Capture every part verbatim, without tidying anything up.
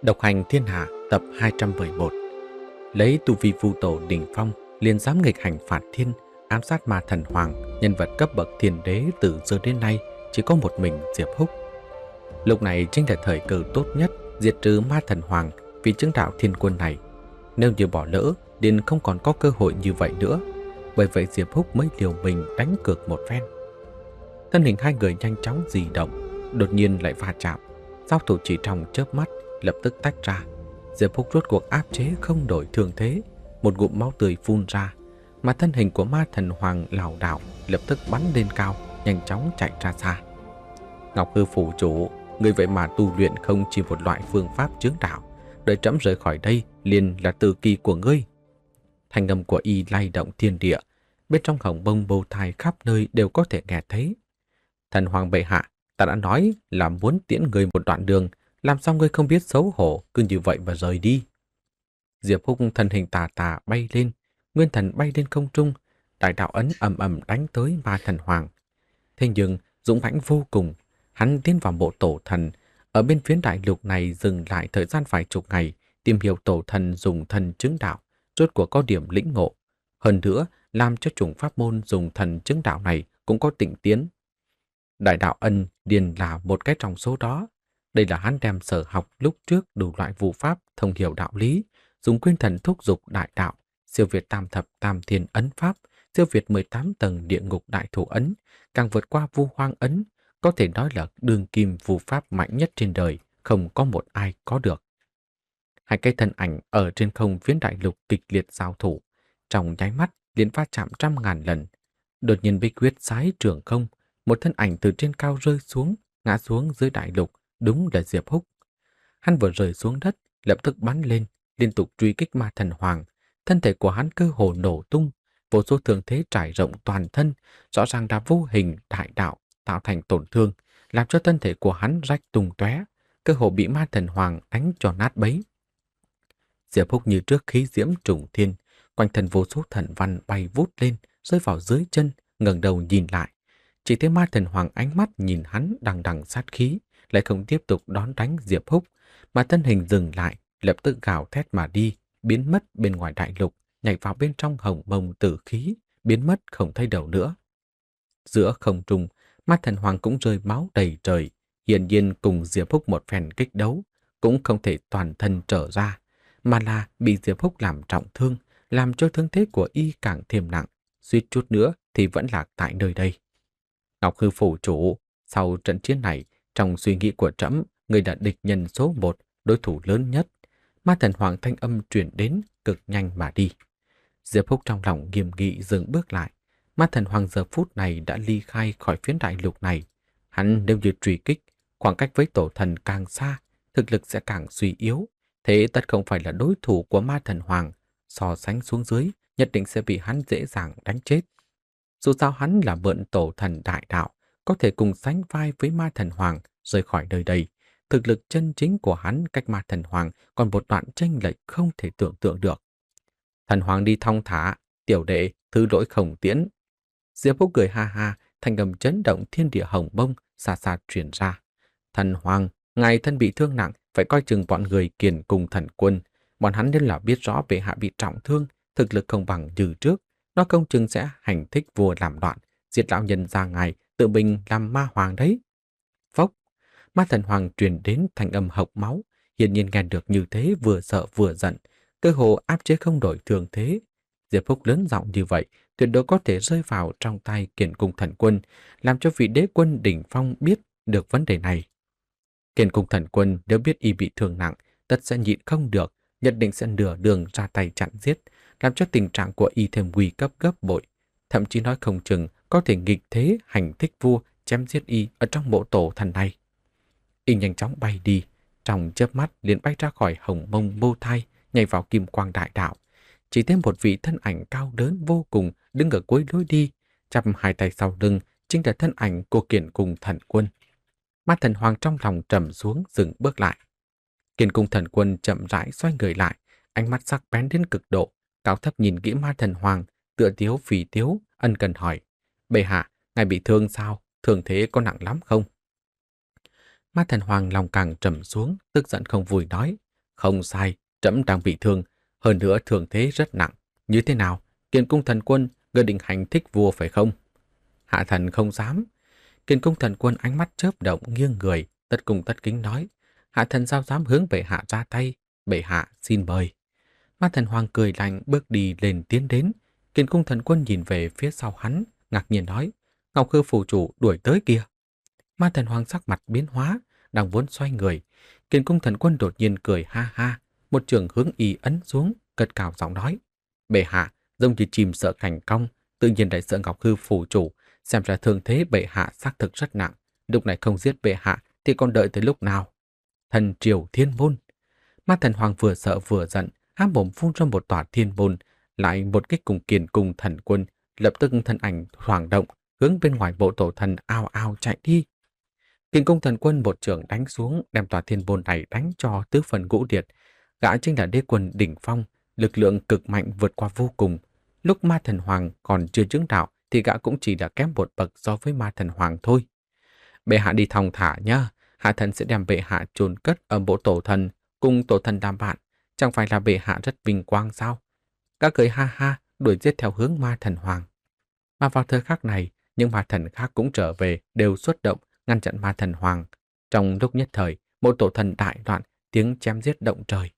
Độc hành thiên hạ tập hai trăm mười một. Lấy tu vi vu tổ đỉnh phong liền dám nghịch hành phạt thiên, ám sát ma thần hoàng, nhân vật cấp bậc thiên đế từ xưa đến nay chỉ có một mình Diệp Húc. Lúc này chính là thời cơ tốt nhất diệt trừ ma thần hoàng vì chứng đạo thiên quân này. Nếu như bỏ lỡ liền không còn có cơ hội như vậy nữa. Bởi vậy Diệp Húc mới liều mình đánh cược một phen. Thân hình hai người nhanh chóng di động, đột nhiên lại va chạm, giao thủ chỉ trong chớp mắt lập tức tách ra. Diệp Húc rốt cuộc áp chế không đổi thường thế, một ngụm máu tươi phun ra, mà thân hình của ma thần hoàng lảo đảo lập tức bắn lên cao, nhanh chóng chạy ra xa. Ngọc Hư phủ chủ, người vậy mà tu luyện không chỉ một loại phương pháp chứng đạo, đợi trẫm rời khỏi đây liền là từ kỳ của ngươi. Thanh âm của y lay động thiên địa, bên trong hồng bông bầu thai khắp nơi đều có thể nghe thấy. Thần hoàng bệ hạ, ta đã nói là muốn tiễn người một đoạn đường, làm sao ngươi không biết xấu hổ, cứ như vậy mà rời đi. Diệp Húc thân hình tà tà bay lên, nguyên thần bay lên không trung, đại đạo ấn ầm ầm đánh tới ma thần hoàng. Thế nhưng dũng mãnh vô cùng, hắn tiến vào bộ tổ thần, ở bên phía đại lục này dừng lại thời gian vài chục ngày, tìm hiểu tổ thần dùng thần chứng đạo, rốt cuộc có điểm lĩnh ngộ. Hơn nữa, làm cho chủng pháp môn dùng thần chứng đạo này cũng có tịnh tiến. Đại đạo ân điền là một cái trong số đó. Đây là hắn đem sở học lúc trước đủ loại vụ pháp thông hiểu đạo lý, dùng quyên thần thúc dục đại đạo, siêu việt tam thập tam thiên ấn pháp, siêu việt mười tám tầng địa ngục đại thủ ấn, càng vượt qua vu hoang ấn, có thể nói là đường kim vụ pháp mạnh nhất trên đời, không có một ai có được. Hai cái thân ảnh ở trên không phiến đại lục kịch liệt giao thủ, trong nháy mắt liền va chạm trăm ngàn lần. Đột nhiên bích huyết sái trường không, một thân ảnh từ trên cao rơi xuống, ngã xuống dưới đại lục, đúng là Diệp Húc. Hắn vừa rơi xuống đất, lập tức bắn lên, liên tục truy kích ma thần hoàng. Thân thể của hắn cơ hồ nổ tung, vô số thương thế trải rộng toàn thân, rõ ràng là vô hình đại đạo tạo thành tổn thương, làm cho thân thể của hắn rách tung tóe, cơ hồ bị ma thần hoàng đánh cho nát bấy. Diệp Húc như trước khí diễm trùng thiên, quanh thân vô số thần văn bay vút lên, rơi vào dưới chân, ngẩng đầu nhìn lại. Chỉ thấy ma thần hoàng ánh mắt nhìn hắn đằng đằng sát khí, lại không tiếp tục đón đánh Diệp Húc, mà thân hình dừng lại, lập tức gào thét mà đi, biến mất bên ngoài đại lục, nhảy vào bên trong hồng mông tử khí, biến mất không thấy đầu nữa. Giữa không trung, ma thần hoàng cũng rơi máu đầy trời, hiển nhiên cùng Diệp Húc một phen kích đấu, cũng không thể toàn thân trở ra, mà là bị Diệp Húc làm trọng thương, làm cho thương thế của y càng thêm nặng, suýt chút nữa thì vẫn lạc tại nơi đây. Ngọc Hư phủ chủ, sau trận chiến này, trong suy nghĩ của trẫm, người là địch nhân số một, đối thủ lớn nhất. Ma thần hoàng thanh âm truyền đến, cực nhanh mà đi. Diệp Húc trong lòng nghiêm nghị dừng bước lại. Ma thần hoàng giờ phút này đã ly khai khỏi phiến đại lục này. Hắn nếu như truy kích, khoảng cách với tổ thần càng xa, thực lực sẽ càng suy yếu. Thế tất không phải là đối thủ của ma thần hoàng. So sánh xuống dưới, nhất định sẽ bị hắn dễ dàng đánh chết. Dù sao hắn là mượn tổ thần đại đạo, có thể cùng sánh vai với ma thần hoàng rời khỏi nơi đây. Thực lực chân chính của hắn cách ma thần hoàng còn một đoạn chênh lệch không thể tưởng tượng được. Thần hoàng đi thong thả, tiểu đệ, thứ lỗi không tiễn. Diệp Húc cười ha ha, thanh âm chấn động thiên địa hồng bông, xa xa truyền ra. Thần hoàng, ngài thân bị thương nặng, phải coi chừng bọn người kiền cùng thần quân. Bọn hắn nên là biết rõ bệ hạ bị trọng thương, thực lực không bằng như trước. Nó không chừng sẽ hành thích vua làm loạn, diệt lão nhân ra ngài, tự mình làm ma hoàng đấy. Phốc, ma thần hoàng truyền đến thành âm hộc máu, hiển nhiên nghe được như thế vừa sợ vừa giận, cơ hồ áp chế không đổi thường thế. Diệp Húc lớn giọng như vậy, tuyệt đối có thể rơi vào trong tay Kiền Cung Thần Quân, làm cho vị đế quân đỉnh phong biết được vấn đề này. Kiền Cung Thần Quân nếu biết y bị thương nặng, tất sẽ nhịn không được, nhất định sẽ nửa đường ra tay chặn giết, làm cho tình trạng của y thêm nguy cấp gấp bội, thậm chí nói không chừng có thể nghịch thế hành thích vua chém giết y ở trong bộ tổ thần này. Y nhanh chóng bay đi, trong chớp mắt liền bay ra khỏi hồng mông mô thai, nhảy vào kim quang đại đạo. Chỉ thêm một vị thân ảnh cao lớn vô cùng đứng ở cuối lối đi, chắp hai tay sau lưng, chính là thân ảnh của Kiền Cung Thần Quân. Ma thần hoàng trong lòng trầm xuống, dừng bước lại. Kiền Cung Thần Quân chậm rãi xoay người lại, ánh mắt sắc bén đến cực độ, cao thấp nhìn kỹ ma thần hoàng, tựa tiếu phì tiếu, ân cần hỏi: bệ hạ, ngài bị thương sao? Thương thế có nặng lắm không? Ma thần hoàng lòng càng trầm xuống, tức giận không vui nói: Không sai, trẫm đang bị thương, hơn nữa thương thế rất nặng. Như thế nào? Kiền cung thần quân, người định hành thích vua phải không? Hạ thần không dám. Kiền cung thần quân ánh mắt chớp động nghiêng người, tất cung tất kính nói. Hạ thần sao dám hướng bệ hạ ra tay? Bệ hạ xin mời. Ma thần hoàng cười lạnh bước đi lên tiến đến. Kiền cung thần quân nhìn về phía sau hắn, ngạc nhiên nói. Ngọc Hư phủ chủ đuổi tới kìa. Ma thần hoàng sắc mặt biến hóa, đang vốn xoay người. Kiền cung thần quân đột nhiên cười ha ha, một trường hướng y ấn xuống, cất cao giọng nói. Bệ hạ, giống như chim sợ cảnh cong, tự nhiên đại sợ Ngọc Hư phủ chủ, xem ra thương thế bệ hạ xác thực rất nặng. Lúc này không giết bệ hạ thì còn đợi tới lúc nào? Thần triều thiên môn. Ma thần hoàng vừa sợ vừa giận, há mồm phun ra một tòa thiên môn, lại một kích cùng kiền cung thần quân, lập tức thân ảnh hoảng động, hướng bên ngoài bộ tổ thần ao ao chạy đi. Kiền cung thần quân một trường đánh xuống, đem tòa thiên môn này đánh cho tứ phần ngũ liệt. Gã chính là đế quân đỉnh phong, lực lượng cực mạnh vượt qua vô cùng. Lúc ma thần hoàng còn chưa chứng đạo thì gã cũng chỉ đã kém một bậc so với ma thần hoàng thôi. Bệ hạ đi thong thả nhá, hạ thần sẽ đem bệ hạ chôn cất ở bộ tổ thần, cùng tổ thần làm bạn. Chẳng phải là bệ hạ rất vinh quang sao? Gã cười ha ha, đuổi giết theo hướng ma thần hoàng. Mà vào thời khắc này, những ma thần khác cũng trở về, đều xuất động, ngăn chặn ma thần hoàng. Trong lúc nhất thời, một tổ thần đại loạn, tiếng chém giết động trời.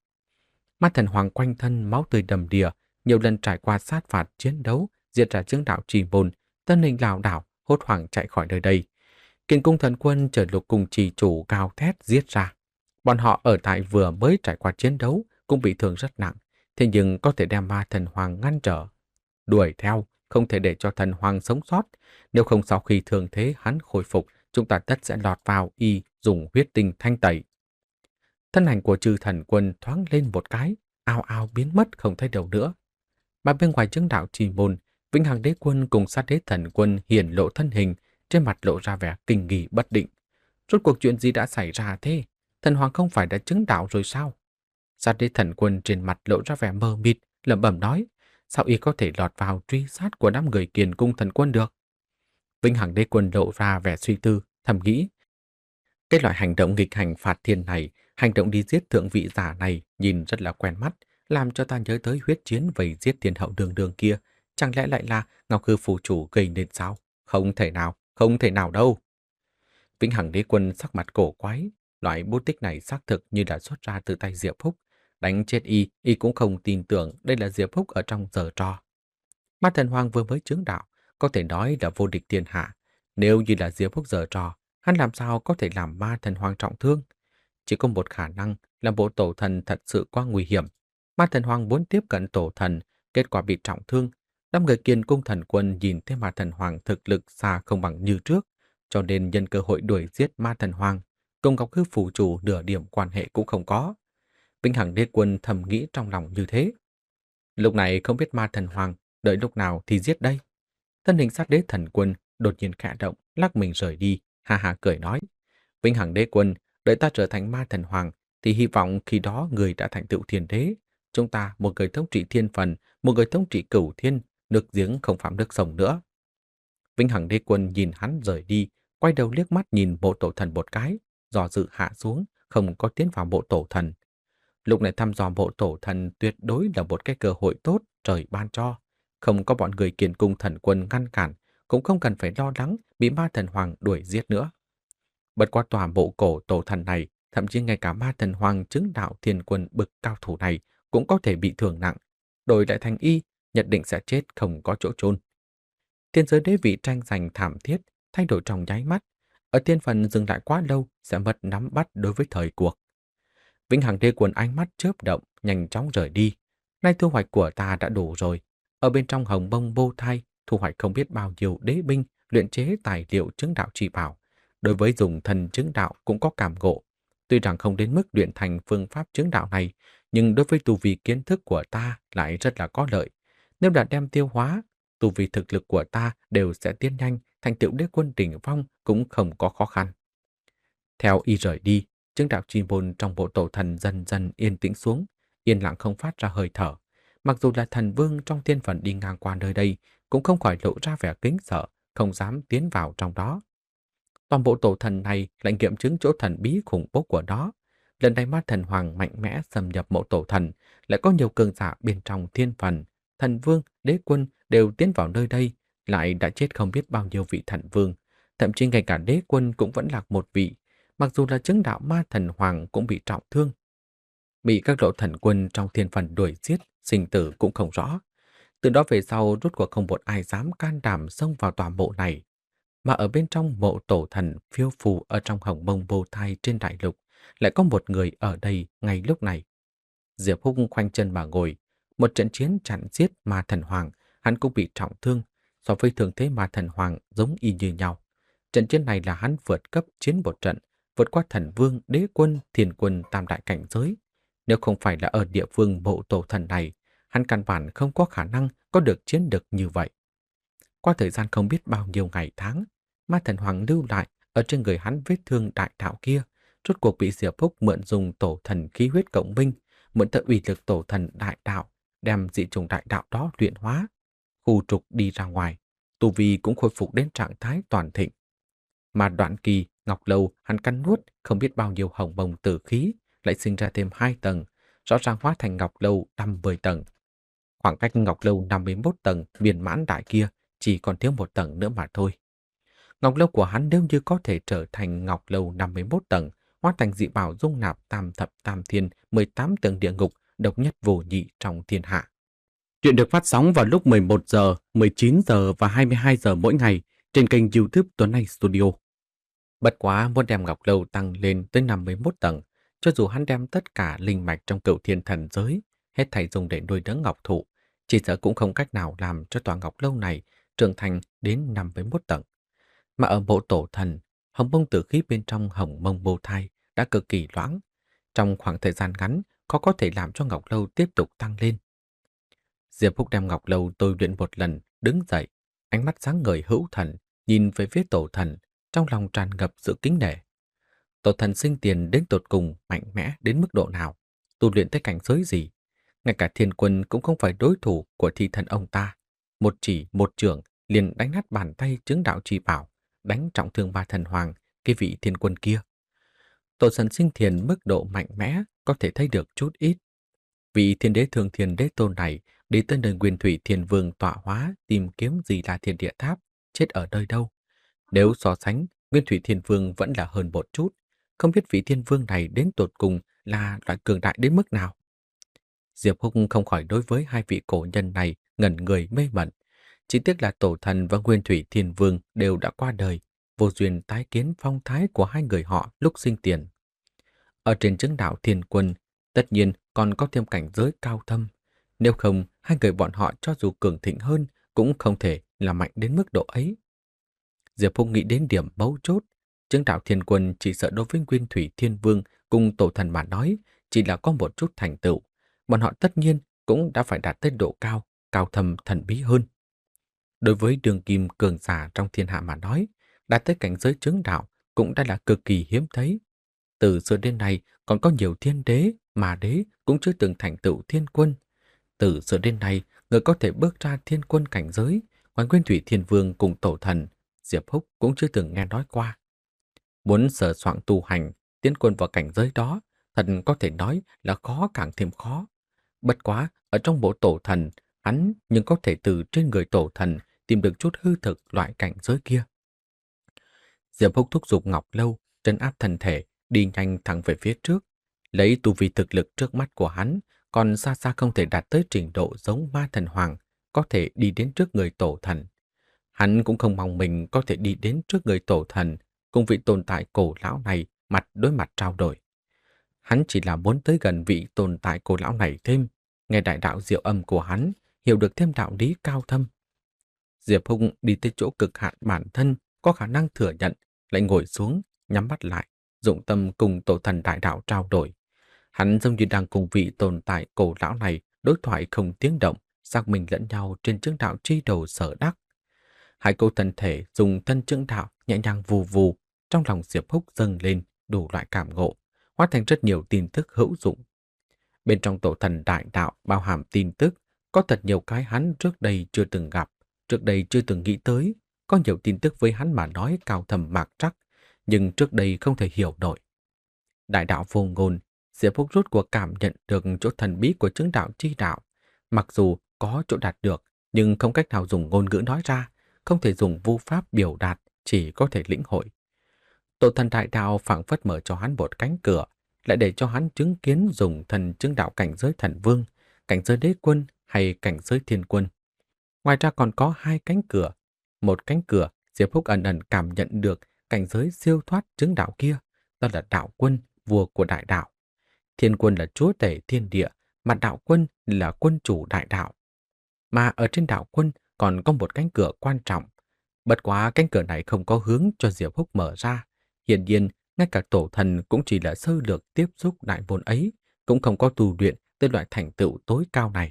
Ma thần hoàng quanh thân máu tươi đầm đìa, nhiều lần trải qua sát phạt chiến đấu, diệt ra chứng đạo trì môn, tân hình lảo đảo, hốt hoảng chạy khỏi nơi đây. Kiền cung thần quân chợt lục cùng trì chủ gào thét giết ra. Bọn họ ở tại vừa mới trải qua chiến đấu cũng bị thương rất nặng, thế nhưng có thể đem ma thần hoàng ngăn trở. Đuổi theo, không thể để cho thần hoàng sống sót, nếu không sau khi thương thế hắn khôi phục, chúng ta tất sẽ lọt vào y dùng huyết tinh thanh tẩy. Thân ảnh của chư thần quân thoáng lên một cái, ao ao biến mất không thấy đâu nữa. Mà bên ngoài chứng đạo trì môn, Vĩnh Hằng Đế Quân cùng Sát Đế Thần Quân hiển lộ thân hình, trên mặt lộ ra vẻ kinh nghỉ bất định. Rốt cuộc chuyện gì đã xảy ra thế? Thần hoàng không phải đã chứng đạo rồi sao? Sát Đế Thần Quân trên mặt lộ ra vẻ mơ mịt, lẩm bẩm nói, sao y có thể lọt vào truy sát của đám người Kiền cung thần quân được? Vĩnh Hằng Đế Quân lộ ra vẻ suy tư, thầm nghĩ. Cái loại hành động nghịch hành phạt thiên này, hành động đi giết thượng vị giả này nhìn rất là quen mắt, làm cho ta nhớ tới huyết chiến vây giết thiên hậu đường đường kia. Chẳng lẽ lại là Ngọc Hư phủ chủ gây nên sao? Không thể nào, không thể nào đâu. Vĩnh Hằng Đế Quân sắc mặt cổ quái, loại bút tích này xác thực như đã xuất ra từ tay Diệp Phúc. Đánh chết y, y cũng không tin tưởng đây là Diệp Phúc ở trong giở trò. Ma thần hoàng vừa mới chứng đạo, có thể nói là vô địch thiên hạ. Nếu như là Diệp Phúc giở trò, hắn làm sao có thể làm ma thần hoàng trọng thương? Chỉ có một khả năng là bộ tổ thần thật sự quá nguy hiểm. Ma thần hoàng muốn tiếp cận tổ thần, kết quả bị trọng thương. Đám người Kiền cung thần quân nhìn thấy ma thần hoàng thực lực xa không bằng như trước, cho nên nhân cơ hội đuổi giết ma thần hoàng, cùng Ngọc Hư phủ chủ nửa điểm quan hệ cũng không có. Vĩnh Hằng Đế Quân thầm nghĩ trong lòng như thế. Lúc này không biết ma thần hoàng đợi lúc nào thì giết đây. Thân hình Sát Đế Thần Quân đột nhiên khẽ động, lắc mình rời đi, ha ha cười nói: Vĩnh Hằng Đế Quân, đợi ta trở thành ma thần hoàng thì hy vọng khi đó người đã thành tựu thiên đế, chúng ta một người thống trị thiên phần, một người thống trị cửu thiên, nước giếng không phạm nước sông nữa. Vĩnh Hằng Đế Quân nhìn hắn rời đi, quay đầu liếc mắt nhìn bộ tổ thần một cái, dò dự hạ xuống, không có tiến vào bộ tổ thần. Lúc này thăm dò bộ tổ thần tuyệt đối là một cái cơ hội tốt trời ban cho. Không có bọn người Kiền cung thần quân ngăn cản, cũng không cần phải lo lắng bị ma thần hoàng đuổi giết nữa. Bất qua tòa bộ cổ tổ thần này, thậm chí ngay cả ma thần hoàng chứng đạo thiên quân bực cao thủ này cũng có thể bị thương nặng. Đổi lại thành y, nhất định sẽ chết không có chỗ chôn. Thiên giới đế vị tranh giành thảm thiết, thay đổi trong nháy mắt. Ở thiên phần dừng lại quá lâu sẽ mất nắm bắt đối với thời cuộc. Vĩnh Hằng Đế Quân ánh mắt chớp động, nhanh chóng rời đi. Nay thu hoạch của ta đã đủ rồi. Ở bên trong hồng bông bô thai, thu hoạch không biết bao nhiêu đế binh, luyện chế tài liệu chứng đạo chi bảo. Đối với dùng thần chứng đạo cũng có cảm ngộ. Tuy rằng không đến mức luyện thành phương pháp chứng đạo này, nhưng đối với tu vi kiến thức của ta lại rất là có lợi. Nếu đã đem tiêu hóa, tu vi thực lực của ta đều sẽ tiến nhanh, thành tựu đế quân đỉnh phong cũng không có khó khăn. Theo y rời đi, chứng đạo chi môn trong bộ tổ thần dần dần yên tĩnh xuống, yên lặng không phát ra hơi thở. Mặc dù là thần vương trong thiên phần đi ngang qua nơi đây, cũng không khỏi lộ ra vẻ kính sợ, không dám tiến vào trong đó. Toàn bộ tổ thần này lại nghiệm chứng chỗ thần bí khủng bố của nó. Lần này ma thần hoàng mạnh mẽ xâm nhập mộ tổ thần, lại có nhiều cường giả bên trong thiên phần, thần vương, đế quân đều tiến vào nơi đây, lại đã chết không biết bao nhiêu vị thần vương, thậm chí ngay cả đế quân cũng vẫn lạc một vị, mặc dù là chứng đạo ma thần hoàng cũng bị trọng thương. Bị các lộ thần quân trong thiên phần đuổi giết, sinh tử cũng không rõ. Từ đó về sau rốt cuộc không một ai dám can đảm xông vào tòa mộ này, mà ở bên trong mộ tổ thần phiêu phù ở trong hồng mông vô thai trên đại lục, lại có một người ở đây ngay lúc này. Diệp Húc khoanh chân mà ngồi, một trận chiến chặn giết ma thần hoàng, hắn cũng bị trọng thương, so với thường thế ma thần hoàng giống y như nhau. Trận chiến này là hắn vượt cấp chiến một trận, vượt qua thần vương, đế quân, thiên quân tam đại cảnh giới. Nếu không phải là ở địa phương mộ tổ thần này, hắn căn bản không có khả năng có được chiến lực như vậy. Qua thời gian không biết bao nhiêu ngày tháng, ma thần hoàng lưu lại ở trên người hắn vết thương đại đạo kia, rốt cuộc bị Diệp Húc mượn dùng tổ thần khí huyết cộng minh, mượn tận uy lực tổ thần đại đạo, đem dị trùng đại đạo đó luyện hóa, khu trục đi ra ngoài, tu vi cũng khôi phục đến trạng thái toàn thịnh. Mà đoạn kỳ, Ngọc Lâu hắn cắn nuốt không biết bao nhiêu hồng bồng tử khí, lại sinh ra thêm hai tầng, rõ ràng hóa thành Ngọc Lâu năm mươi tầng. Khoảng cách Ngọc Lâu năm mươi mốt tầng viên mãn đại kia chỉ còn thiếu một tầng nữa mà thôi. Ngọc Lâu của hắn nếu như có thể trở thành Ngọc Lâu năm mươi mốt tầng, hóa thành dị bảo dung nạp tam thập tam thiên mười tám tầng địa ngục, độc nhất vô nhị trong thiên hạ. Chuyện được phát sóng vào lúc mười một giờ, mười chín giờ và hai mươi hai giờ mỗi ngày trên kênh YouTube Tuấn Anh Studio. Bất quá muốn đem Ngọc Lâu tăng lên tới năm mươi mốt tầng, cho dù hắn đem tất cả linh mạch trong Cửu Thiên Thần giới, hết thảy dùng để nuôi nấng ngọc thụ, chỉ sợ cũng không cách nào làm cho tòa Ngọc Lâu này trưởng thành đến năm mươi mốt tầng. Mà ở mộ tổ thần, hồng mông tử khí bên trong hồng mông bồ thai đã cực kỳ loãng. Trong khoảng thời gian ngắn, có có thể làm cho Ngọc Lâu tiếp tục tăng lên. Diệp Húc đem Ngọc Lâu tôi luyện một lần, đứng dậy, ánh mắt sáng ngời hữu thần, nhìn về phía tổ thần, trong lòng tràn ngập sự kính nể. Tổ thần sinh tiền đến tột cùng mạnh mẽ đến mức độ nào, tu luyện tới cảnh giới gì. Ngay cả thiên quân cũng không phải đối thủ của thi thần ông ta. Một chỉ, một trường, liền đánh nát bàn tay chứng đạo chi bảo, đánh trọng thương ba thần hoàng, cái vị thiên quân kia. Tổ thần sinh thiền mức độ mạnh mẽ có thể thấy được chút ít. Vị thiên đế thường thiền đế tôn này đi tới nơi Nguyên Thủy Thiên Vương tọa hóa tìm kiếm gì là thiên địa tháp, chết ở nơi đâu. Nếu so sánh, Nguyên Thủy Thiên Vương vẫn là hơn một chút, không biết vị thiên vương này đến tột cùng là loại cường đại đến mức nào. Diệp Húc không khỏi đối với hai vị cổ nhân này ngẩn người mê mẩn. Chỉ tiếc là tổ thần và Nguyên Thủy Thiên Vương đều đã qua đời, vô duyên tái kiến phong thái của hai người họ lúc sinh tiền. Ở trên chứng đạo thiên quân, tất nhiên còn có thêm cảnh giới cao thâm. Nếu không, hai người bọn họ cho dù cường thịnh hơn cũng không thể là mạnh đến mức độ ấy. Diệp Húc nghĩ đến điểm mấu chốt, chứng đạo thiên quân chỉ sợ đối với Nguyên Thủy Thiên Vương cùng tổ thần mà nói chỉ là có một chút thành tựu. Bọn họ tất nhiên cũng đã phải đạt tới độ cao, cao thâm thần bí hơn. Đối với đường kim cường giả trong thiên hạ mà nói, đạt tới cảnh giới chứng đạo cũng đã là cực kỳ hiếm thấy. Từ xưa đến nay còn có nhiều thiên đế, mà đế cũng chưa từng thành tựu thiên quân. Từ xưa đến nay, người có thể bước ra thiên quân cảnh giới, ngoài Nguyên Thủy Thiên Vương cùng tổ thần, Diệp Húc cũng chưa từng nghe nói qua. Muốn sờ soạn tu hành, tiến quân vào cảnh giới đó, thật có thể nói là khó càng thêm khó. Bất quá, ở trong bộ tổ thần, hắn nhưng có thể từ trên người tổ thần tìm được chút hư thực loại cảnh giới kia. Diệp Húc thúc giục Ngọc Lâu, trấn áp thân thể, đi nhanh thẳng về phía trước. Lấy tu vi thực lực trước mắt của hắn, còn xa xa không thể đạt tới trình độ giống ma thần hoàng, có thể đi đến trước người tổ thần. Hắn cũng không mong mình có thể đi đến trước người tổ thần, cùng vị tồn tại cổ lão này mặt đối mặt trao đổi. Hắn chỉ là muốn tới gần vị tồn tại cổ lão này thêm, nghe đại đạo diệu âm của hắn, hiểu được thêm đạo lý cao thâm. Diệp Húc đi tới chỗ cực hạn bản thân, có khả năng thừa nhận, lại ngồi xuống, nhắm mắt lại, dụng tâm cùng tổ thần đại đạo trao đổi. Hắn giống như đang cùng vị tồn tại cổ lão này đối thoại không tiếng động, xác minh lẫn nhau trên chứng đạo chi đầu sở đắc. Hai câu thân thể dùng thân chứng đạo nhẹ nhàng vù vù, trong lòng Diệp Húc dâng lên đủ loại cảm ngộ, hóa thành rất nhiều tin tức hữu dụng. Bên trong tổ thần đại đạo bao hàm tin tức, có thật nhiều cái hắn trước đây chưa từng gặp, trước đây chưa từng nghĩ tới, có nhiều tin tức với hắn mà nói cao thầm mạc trắc, nhưng trước đây không thể hiểu nổi. Đại đạo vô ngôn, Diệp Phúc rốt cuộc cảm nhận được chỗ thần bí của chứng đạo chi đạo. Mặc dù có chỗ đạt được, nhưng không cách nào dùng ngôn ngữ nói ra, không thể dùng vu pháp biểu đạt, chỉ có thể lĩnh hội. Tổ thần đại đạo phảng phất mở cho hắn một cánh cửa, lại để cho hắn chứng kiến dùng thần chứng đạo cảnh giới thần vương, cảnh giới đế quân hay cảnh giới thiên quân. Ngoài ra còn có hai cánh cửa. Một cánh cửa, Diệp Phúc ẩn ẩn cảm nhận được cảnh giới siêu thoát chứng đạo kia, đó là đạo quân, vua của đại đạo. Thiên quân là chúa tể thiên địa, mà đạo quân là quân chủ đại đạo. Mà ở trên đạo quân còn có một cánh cửa quan trọng. Bất quá cánh cửa này không có hướng cho Diệp Phúc mở ra. Hiển nhiên, ngay cả tổ thần cũng chỉ là sơ lược tiếp xúc đại môn ấy, cũng không có tu luyện tới loại thành tựu tối cao này.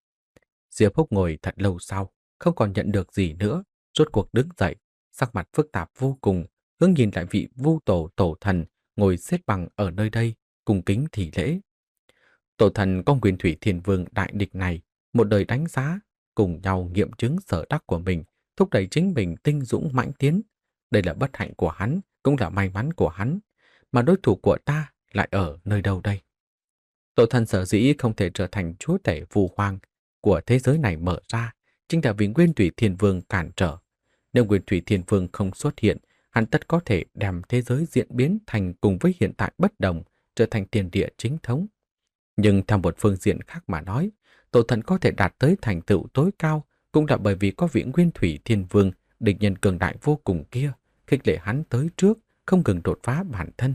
Diệp Phúc ngồi thật lâu sau, không còn nhận được gì nữa, rốt cuộc đứng dậy, sắc mặt phức tạp vô cùng, hướng nhìn lại vị vu tổ tổ thần ngồi xếp bằng ở nơi đây, cung kính thì lễ. Tổ thần con Nguyên Thủy Thiên Vương đại địch này, một đời đánh giá, cùng nhau nghiệm chứng sở đắc của mình, thúc đẩy chính mình tinh dũng mãnh tiến. Đây là bất hạnh của hắn, cũng là may mắn của hắn, mà đối thủ của ta lại ở nơi đâu đây? Tổ thần sở dĩ không thể trở thành chúa tể phù hoàng của thế giới này mở ra, chính là vì Nguyên Thủy Thiên Vương cản trở. Nếu Nguyên Thủy Thiên Vương không xuất hiện, hắn tất có thể đem thế giới diễn biến thành cùng với hiện tại bất đồng, trở thành tiền địa chính thống. Nhưng theo một phương diện khác mà nói, tổ thần có thể đạt tới thành tựu tối cao cũng là bởi vì có vị Nguyên Thủy Thiên Vương, địch nhân cường đại vô cùng kia, khích lệ hắn tới trước, không ngừng đột phá bản thân.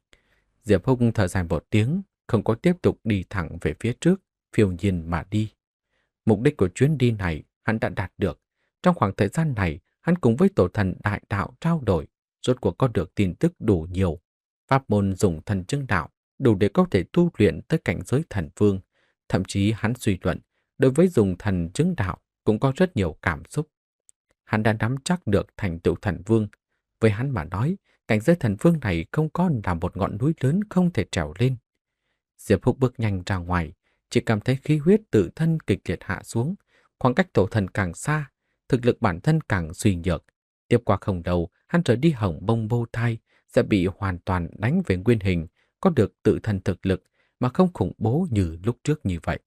Diệp Phúc thở dài một tiếng, không có tiếp tục đi thẳng về phía trước, phiêu nhiên mà đi. Mục đích của chuyến đi này hắn đã đạt được. Trong khoảng thời gian này, hắn cùng với tổ thần đại đạo trao đổi, rốt cuộc có được tin tức đủ nhiều. Pháp môn dùng thần chứng đạo, đủ để có thể tu luyện tới cảnh giới thần vương. Thậm chí hắn suy luận, đối với dùng thần chứng đạo cũng có rất nhiều cảm xúc. Hắn đã nắm chắc được thành tựu thần vương. Với hắn mà nói, cảnh giới thần vương này không có là một ngọn núi lớn không thể trèo lên. Diệp Phúc bước nhanh ra ngoài, chỉ cảm thấy khí huyết tự thân kịch liệt hạ xuống. Khoảng cách tổ thần càng xa, thực lực bản thân càng suy nhược. Tiếp qua không đầu, hắn trở đi hỏng bông bô thai, sẽ bị hoàn toàn đánh về nguyên hình, có được tự thân thực lực mà không khủng bố như lúc trước như vậy.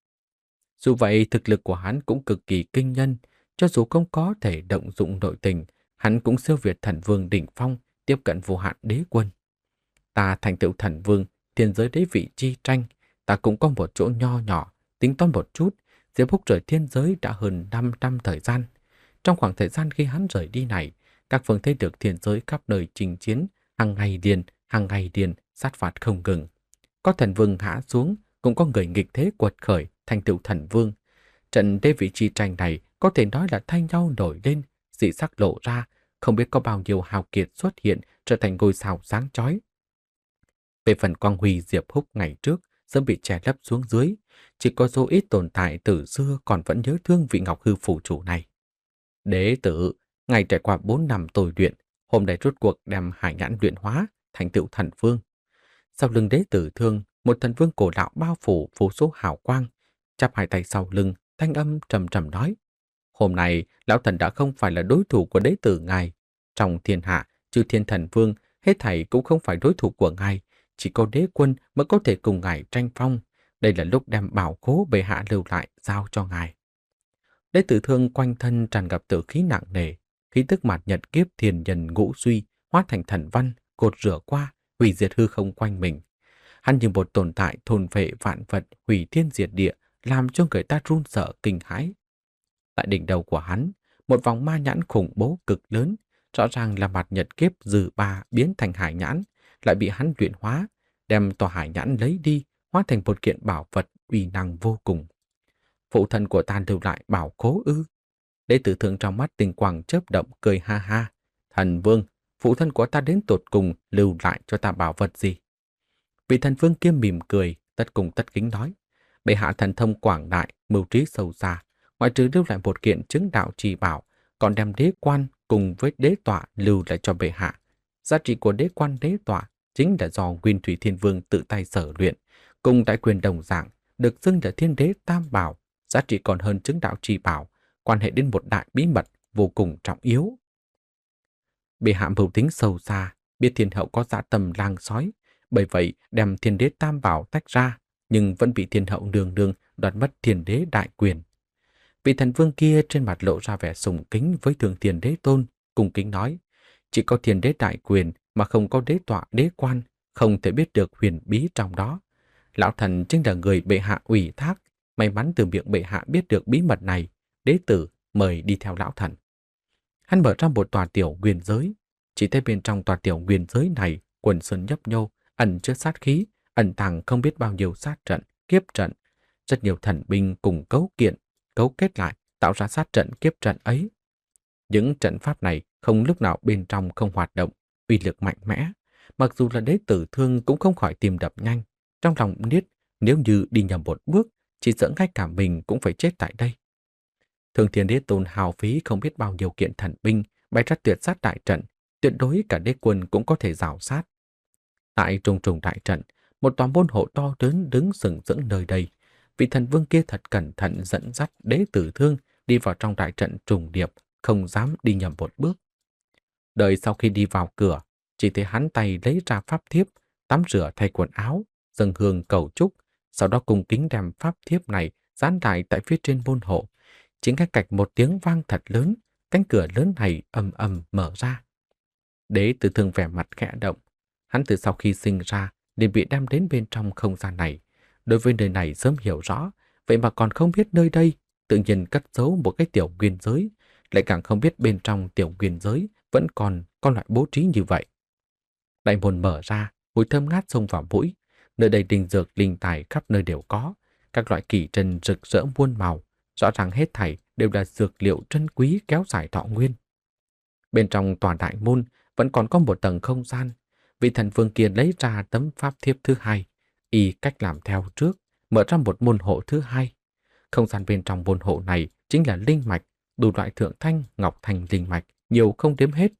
Dù vậy, thực lực của hắn cũng cực kỳ kinh nhân, cho dù không có thể động dụng nội tình, hắn cũng siêu việt thần vương đỉnh phong, tiếp cận vô hạn đế quân. Ta thành tựu thần vương, thiên giới đế vị chi tranh, ta cũng có một chỗ nho nhỏ, tính toán một chút, Diệp Phúc rời thiên giới đã hơn năm năm thời gian. Trong khoảng thời gian khi hắn rời đi này, các phương thế lực thiên giới khắp nơi chinh chiến, hàng ngày điền, hàng ngày điền, sát phạt không ngừng. Có thần vương hạ xuống, cũng có người nghịch thế quật khởi, thành tựu thần vương. Trận đế vị chi tranh này có thể nói là thay nhau nổi lên, dị sắc lộ ra, không biết có bao nhiêu hào kiệt xuất hiện trở thành ngôi sao sáng chói. Về phần quang huy Diệp Húc ngày trước, sớm bị che lấp xuống dưới, chỉ có số ít tồn tại từ xưa còn vẫn nhớ thương vị Ngọc Hư phủ chủ này. Đế tử, ngày trải qua bốn năm tôi luyện, hôm nay rốt cuộc đem hải nhãn luyện hóa, thành tựu thần vương. Sau lưng đế tử thương, một thần vương cổ lão bao phủ vô số hào quang, chắp hai tay sau lưng, thanh âm trầm trầm nói: hôm nay lão thần đã không phải là đối thủ của đế tử ngài. Trong thiên hạ, trừ thiên thần vương, hết thảy cũng không phải đối thủ của ngài, chỉ có đế quân mới có thể cùng ngài tranh phong. Đây là lúc đem bảo khố bệ hạ lưu lại giao cho ngài. Đế tử thương quanh thân tràn ngập tử khí nặng nề, khí tức mạt nhật kiếp thiền nhân ngũ suy hóa thành thần văn, cột rửa qua, hủy diệt hư không quanh mình. Hắn như một tồn tại thôn phệ vạn vật, hủy thiên diệt địa, làm cho người ta run sợ kinh hãi. Tại đỉnh đầu của hắn, một vòng ma nhãn khủng bố cực lớn, rõ ràng là mặt nhật kiếp dư ba biến thành hải nhãn, lại bị hắn luyện hóa, đem tòa hải nhãn lấy đi, hóa thành một kiện bảo vật uy năng vô cùng. Phụ thân của ta lưu lại bảo khố ư? Đế tử thương trong mắt tinh quang chớp động cười ha ha. Thần vương, phụ thân của ta đến tột cùng lưu lại cho ta bảo vật gì? Vị thần vương kia mỉm cười, tất cùng tất kính nói: bệ hạ thần thông quảng đại, mưu trí sâu xa, ngoại trừ lưu lại một kiện chứng đạo trì bảo, còn đem đế quan cùng với đế tọa lưu lại cho bệ hạ. Giá trị của đế quan đế tọa chính là do Nguyên Thủy Thiên Vương tự tay sở luyện, cùng đại quyền đồng dạng, được xưng là thiên đế tam bảo, giá trị còn hơn chứng đạo trì bảo, quan hệ đến một đại bí mật vô cùng trọng yếu. Bệ hạ mưu tính sâu xa, biết thiên hậu có dạ tâm lang sói, Bởi vậy đem thiên đế tam bảo tách ra, nhưng vẫn bị thiên hậu nương nương đoạt mất thiên đế đại quyền. Vị thần vương kia trên mặt lộ ra vẻ sùng kính với thường thiên đế tôn, cung kính nói, chỉ có thiên đế đại quyền mà không có đế tọa đế quan, không thể biết được huyền bí trong đó. Lão thần chính là người bệ hạ ủy thác, may mắn từ miệng bệ hạ biết được bí mật này, đế tử mời đi theo lão thần. Hắn mở ra một tòa tiểu nguyên giới, chỉ thấy bên trong tòa tiểu nguyên giới này quần sơn nhấp nhô, ẩn chứa sát khí, ẩn tàng không biết bao nhiêu sát trận, kiếp trận, rất nhiều thần binh cùng cấu kiện, cấu kết lại tạo ra sát trận kiếp trận ấy. Những trận pháp này không lúc nào bên trong không hoạt động, uy lực mạnh mẽ, mặc dù là đế tử thương cũng không khỏi tim đập nhanh, trong lòng biết nếu như đi nhầm một bước, chỉ sợ ngay cả mình cũng phải chết tại đây. Thường Thiên Đế Tôn hào phí không biết bao nhiêu kiện thần binh, bày ra tuyệt sát đại trận, tuyệt đối cả đế quân cũng có thể rào sát. Tại trùng trùng đại trận, một tòa môn hộ to lớn đứng sừng sững nơi đây. Vị thần vương kia thật cẩn thận dẫn dắt đế tử thương đi vào trong đại trận trùng điệp, không dám đi nhầm một bước. Đợi sau khi đi vào cửa, chỉ thấy hắn tay lấy ra pháp thiếp, tắm rửa thay quần áo, dâng hương cầu chúc, sau đó cung kính đem pháp thiếp này dán lại tại phía trên môn hộ. Chỉ nghe cạch một tiếng vang thật lớn, cánh cửa lớn này ầm ầm mở ra. Đế tử thương vẻ mặt khẽ động, hắn từ sau khi sinh ra liền bị đem đến bên trong không gian này. Đối với nơi này sớm hiểu rõ, vậy mà còn không biết nơi đây tự nhiên cất giấu một cái tiểu nguyên giới, lại càng không biết bên trong tiểu nguyên giới vẫn còn có loại bố trí như vậy. Đại môn mở ra, mùi thơm ngát xông vào mũi, nơi đây đình dược linh tài khắp nơi đều có, các loại kỳ trân rực rỡ muôn màu, rõ ràng hết thảy đều là dược liệu trân quý kéo dài thọ nguyên. Bên trong tòa đại môn vẫn còn có một tầng không gian, vị thần vương kia lấy ra tấm pháp thiếp thứ hai, y cách làm theo trước, mở ra một môn hộ thứ hai. Không gian bên trong môn hộ này chính là linh mạch, đủ loại thượng thanh, ngọc thanh linh mạch, nhiều không đếm hết.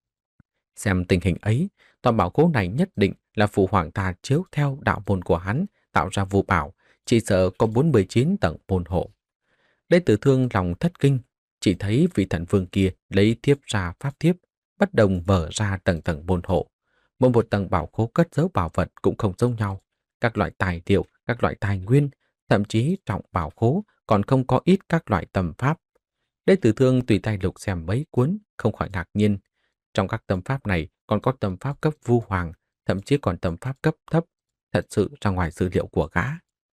Xem tình hình ấy, toàn bảo khố này nhất định là phụ hoàng ta chiếu theo đạo môn của hắn tạo ra vô bảo, chỉ sợ có bốn mươi chín tầng môn hộ. Đế tử thương lòng thất kinh, chỉ thấy vị thần vương kia lấy thiếp ra pháp thiếp, bất đồng mở ra tầng tầng môn hộ. Mỗi một tầng bảo khố cất giấu bảo vật cũng không giống nhau, các loại tài liệu, các loại tài nguyên, thậm chí trong bảo khố còn không có ít các loại tầm pháp. Đế tử thương tùy tay lục xem mấy cuốn, không khỏi ngạc nhiên. Trong các tầm pháp này còn có tầm pháp cấp vu hoàng, thậm chí còn tầm pháp cấp thấp, thật sự ra ngoài dữ liệu của gã.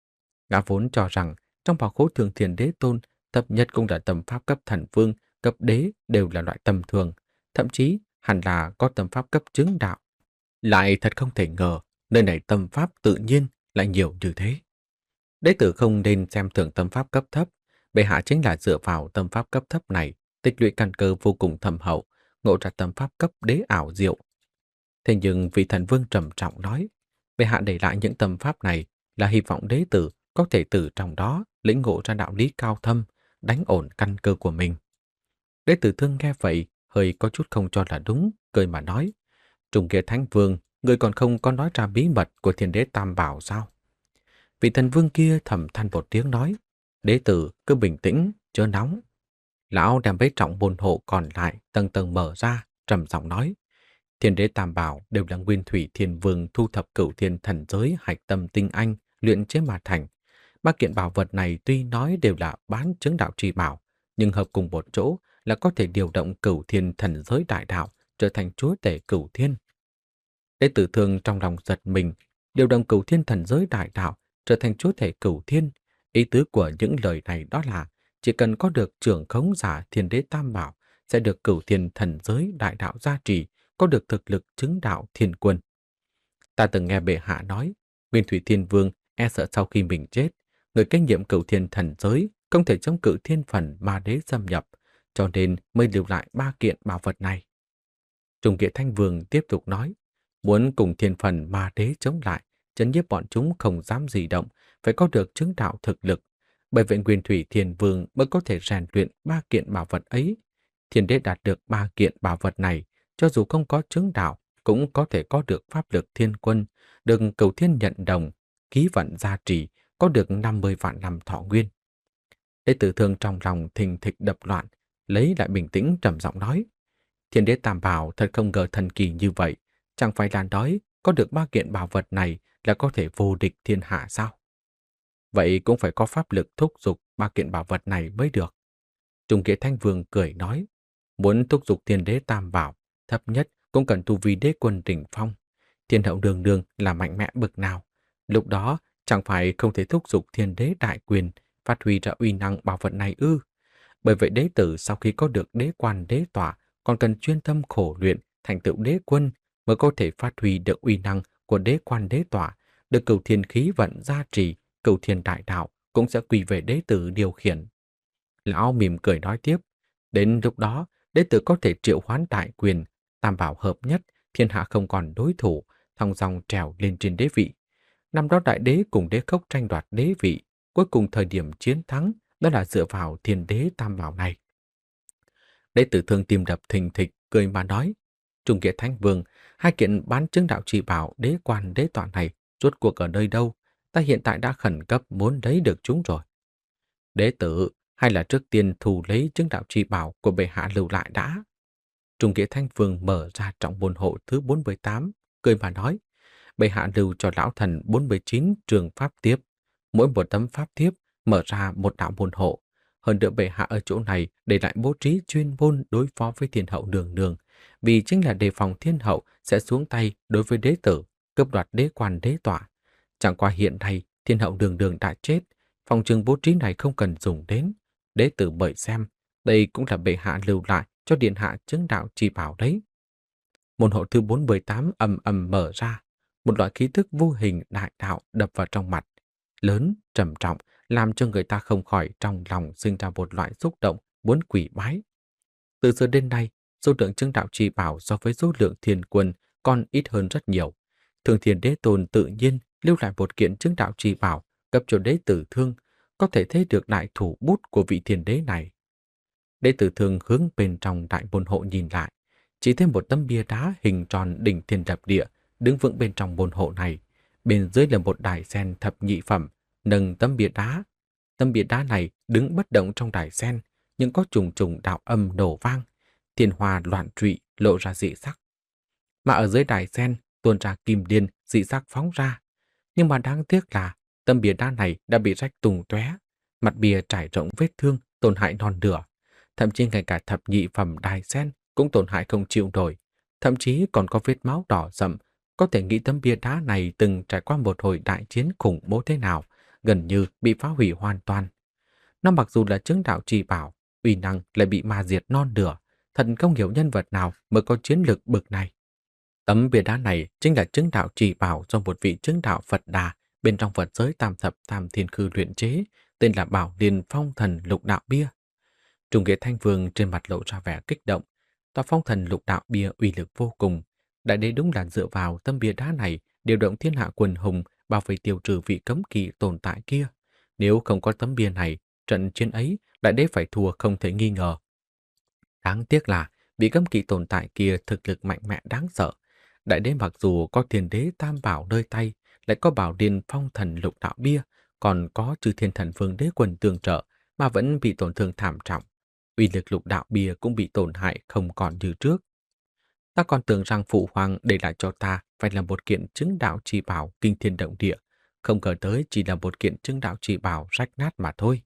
Gã vốn cho rằng trong bảo khố Thường Thiên Đế Tôn, thấp nhất cũng là tầm pháp cấp thần vương, cấp đế đều là loại tầm thường, thậm chí hẳn là có tầm pháp cấp chứng đạo. Lại thật không thể ngờ, nơi này tầm pháp tự nhiên lại nhiều như thế. Đế tử không nên xem thường tầm pháp cấp thấp, bệ hạ chính là dựa vào tầm pháp cấp thấp này, tích lũy căn cơ vô cùng thâm hậu, ngộ ra tầm pháp cấp đế ảo diệu. Thế nhưng vị thần vương trầm trọng nói, bệ hạ để lại những tầm pháp này là hy vọng đế tử có thể từ trong đó lĩnh ngộ ra đạo lý cao thâm, đánh ổn căn cơ của mình. Đế tử thương nghe vậy, hơi có chút không cho là đúng, cười mà nói, Trùng kia Thánh Vương, người còn không có nói ra bí mật của Thiên Đế Tam Bảo sao? Vị thần vương kia thầm than một tiếng nói, đế tử cứ bình tĩnh, chớ nóng. Lão đem mấy trọng môn hộ còn lại tầng tầng mở ra, trầm giọng nói, Thiên Đế Tam Bảo đều là Nguyên Thủy Thiên Vương thu thập cửu thiên thần giới hạch tâm tinh anh luyện chế mà thành. Ba kiện bảo vật này tuy nói đều là bán chứng đạo trì bảo, nhưng hợp cùng một chỗ là có thể điều động cửu thiên thần giới đại đạo trở thành chúa tể cửu thiên. Đế tử thương trong lòng giật mình, điều động cửu thiên thần giới đại đạo trở thành chúa tể cửu thiên. Ý tứ của những lời này đó là chỉ cần có được trưởng khống giả Thiên Đế Tam Bảo sẽ được cửu thiên thần giới đại đạo gia trì, có được thực lực chứng đạo thiên quân. Ta từng nghe bệ hạ nói, Nguyên Thủy Thiên Vương e sợ sau khi mình chết, người kế nhiệm cửu thiên thần giới không thể chống cự thiên phần ma đế xâm nhập, cho nên mới lưu lại ba kiện bảo vật này. Trùng Kiệt Thanh Vương tiếp tục nói, muốn cùng thiên phần ma đế chống lại, chấn nhiếp bọn chúng không dám gì động, phải có được chứng đạo thực lực. Bởi vậy Nguyên Thủy Thiên Vương mới có thể rèn luyện ba kiện bảo vật ấy. Thiên đế đạt được ba kiện bảo vật này, cho dù không có chứng đạo, cũng có thể có được pháp lực thiên quân, được cửu thiên nhận đồng, khí vận gia trì, có được năm mươi vạn năm thọ nguyên. Đế tử thương trong lòng thình thịch đập loạn, lấy lại bình tĩnh trầm giọng nói, Thiên Đế Tam Bảo thật không ngờ thần kỳ như vậy, chẳng phải là nói có được ba kiện bảo vật này là có thể vô địch thiên hạ sao? Vậy cũng phải có pháp lực thúc giục ba kiện bảo vật này mới được. Trung Nghĩa Thanh Vương cười nói, muốn thúc giục thiên đế tam bảo, thấp nhất cũng cần tu vi đế quân đỉnh phong. Thiên hậu đường đường là mạnh mẽ bực nào. Lúc đó chẳng phải không thể thúc giục thiên đế đại quyền, phát huy ra uy năng bảo vật này ư. Bởi vậy đế tử sau khi có được đế quan đế tọa còn cần chuyên tâm khổ luyện thành tựu đế quân mới có thể phát huy được uy năng của đế quan đế tọa, được cửu thiên khí vận gia trì, cửu thiên đại đạo cũng sẽ quy về đế tử điều khiển. Lão mỉm cười nói tiếp, đến lúc đó đế tử có thể triệu hoán đại quyền, tam bảo hợp nhất, thiên hạ không còn đối thủ, thong dong trèo lên trên đế vị. Năm đó đại đế cùng đế khốc tranh đoạt đế vị, cuối cùng thời điểm chiến thắng đó là dựa vào thiên đế tam bảo này. Đế tử thương tim đập thình thịch, cười mà nói, Trung Nghĩa Thánh Vương, hai kiện bán chứng đạo chỉ bảo đế quan đế tọa này rốt cuộc ở nơi đâu? Ta hiện tại đã khẩn cấp muốn lấy được chúng rồi. Đế tử, hay là trước tiên thu lấy chứng đạo chỉ bảo của bệ hạ lưu lại đã? Trung Nghĩa Thánh Vương mở ra trọng môn hộ thứ bốn mươi tám, cười mà nói, bệ hạ lưu cho lão thần bốn mươi chín trường pháp tiếp, mỗi một tấm pháp tiếp mở ra một đạo môn hộ. Hơn nữa bệ hạ ở chỗ này để lại bố trí chuyên môn đối phó với thiên hậu đường đường, vì chính là đề phòng thiên hậu sẽ xuống tay đối với đế tử, cướp đoạt đế quan đế tọa. Chẳng qua hiện nay thiên hậu đường đường đã chết, phòng trường bố trí này không cần dùng đến. Đế tử bởi xem, đây cũng là bệ hạ lưu lại cho điện hạ chứng đạo chỉ bảo đấy. Môn hộ thứ bốn mươi tám ầm ầm mở ra, một loại khí thức vô hình đại đạo đập vào trong mặt, lớn, trầm trọng, làm cho người ta không khỏi trong lòng sinh ra một loại xúc động muốn quỳ bái. Từ xưa đến nay, số lượng chứng đạo chỉ bảo so với số lượng thiên quân còn ít hơn rất nhiều. Thường Thiên Đế Tôn tự nhiên lưu lại một kiện chứng đạo chỉ bảo cấp cho đế tử thương, có thể thấy được đại thủ bút của vị thiên đế này. Đế tử thương hướng bên trong đại môn hộ nhìn lại, chỉ thêm một tấm bia đá hình tròn đỉnh thiên lập địa đứng vững bên trong môn hộ này. Bên dưới là một đài sen thập nhị phẩm, nâng tấm bia đá. Tấm bia đá này đứng bất động trong đài sen, nhưng có trùng trùng đạo âm nổ vang, thiên hoa loạn trụy lộ ra dị sắc. Mà ở dưới đài sen tuôn ra kim điên dị sắc phóng ra. Nhưng mà đáng tiếc là tấm bia đá này đã bị rách tung tóe, mặt bia trải rộng vết thương, tổn hại non nửa. Thậm chí ngay cả thập nhị phẩm đài sen cũng tổn hại không chịu nổi, thậm chí còn có vết máu đỏ rậm. Có thể nghĩ tấm bia đá này từng trải qua một hồi đại chiến khủng bố thế nào, gần như bị phá hủy hoàn toàn. Nó mặc dù là chứng đạo chỉ bảo, uy năng lại bị ma diệt non nửa, thật không hiểu nhân vật nào mới có chiến lực bực này. Tấm bia đá này chính là chứng đạo chỉ bảo do một vị chứng đạo Phật Đà bên trong Phật giới tam thập tam thiên khư luyện chế, tên là Bảo Điền Phong Thần Lục Đạo Bia. Trung Nghĩa Thanh Vương trên mặt lộ ra vẻ kích động. Tòa Phong Thần Lục Đạo Bia uy lực vô cùng. Đại đế đúng là dựa vào tấm bia đá này điều động thiên hạ quần hùng bảo vệ tiêu trừ vị cấm kỵ tồn tại kia. Nếu không có tấm bia này, trận chiến ấy đại đế phải thua không thể nghi ngờ. Đáng tiếc là vị cấm kỵ tồn tại kia thực lực mạnh mẽ đáng sợ. Đại đế mặc dù có thiên đế tam bảo nơi tay, lại có Bảo Điền Phong Thần Lục Đạo Bia, còn có chư thiên thần vương đế quân tương trợ mà vẫn bị tổn thương thảm trọng. Uy lực lục đạo bia cũng bị tổn hại không còn như trước. Ta còn tưởng rằng phụ hoàng để lại cho ta phải là một kiện chứng đạo chỉ bảo kinh thiên động địa, không ngờ tới chỉ là một kiện chứng đạo chỉ bảo rách nát mà thôi.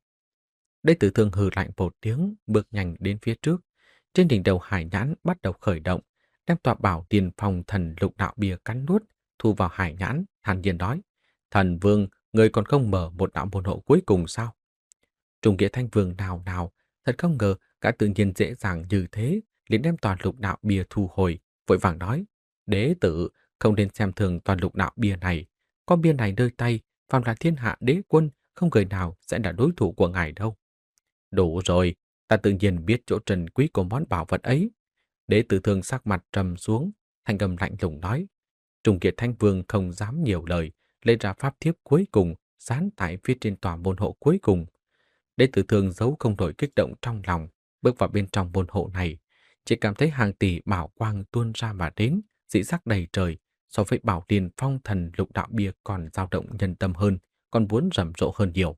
Đế tử thương hừ lạnh một tiếng, bước nhanh đến phía trước. Trên đỉnh đầu hải nhãn bắt đầu khởi động, đem tòa Bảo Điền Phong Thần Lục Đạo Bia cắn nuốt, thu vào hải nhãn, thản nhiên nói: "Thần vương, người còn không mở một đạo môn hộ cuối cùng sao?" Trung Nghĩa Thanh Vương nào nào, thật không ngờ cả tự nhiên dễ dàng như thế, liền đem toàn lục đạo bia thu hồi, vội vàng nói: "Đế tử, không nên xem thường toàn lục đạo bia này. Có bia này nơi tay, phàm là thiên hạ đế quân, không người nào sẽ là đối thủ của ngài đâu." "Đủ rồi, ta tự nhiên biết chỗ trần quý của món bảo vật ấy." Đế tử thương sắc mặt trầm xuống, thanh âm lạnh lùng nói. Trung Kiệt Thanh Vương không dám nhiều lời, lấy ra pháp thiếp cuối cùng, dán tại phía trên tòa môn hộ cuối cùng. Đế tử thương giấu không nổi kích động trong lòng, bước vào bên trong môn hộ này, chỉ cảm thấy hàng tỷ bảo quang tuôn ra mà đến, dị sắc đầy trời, so với Bảo Điền Phong Thần Lục Đạo Bia còn dao động nhân tâm hơn, còn muốn rầm rộ hơn nhiều.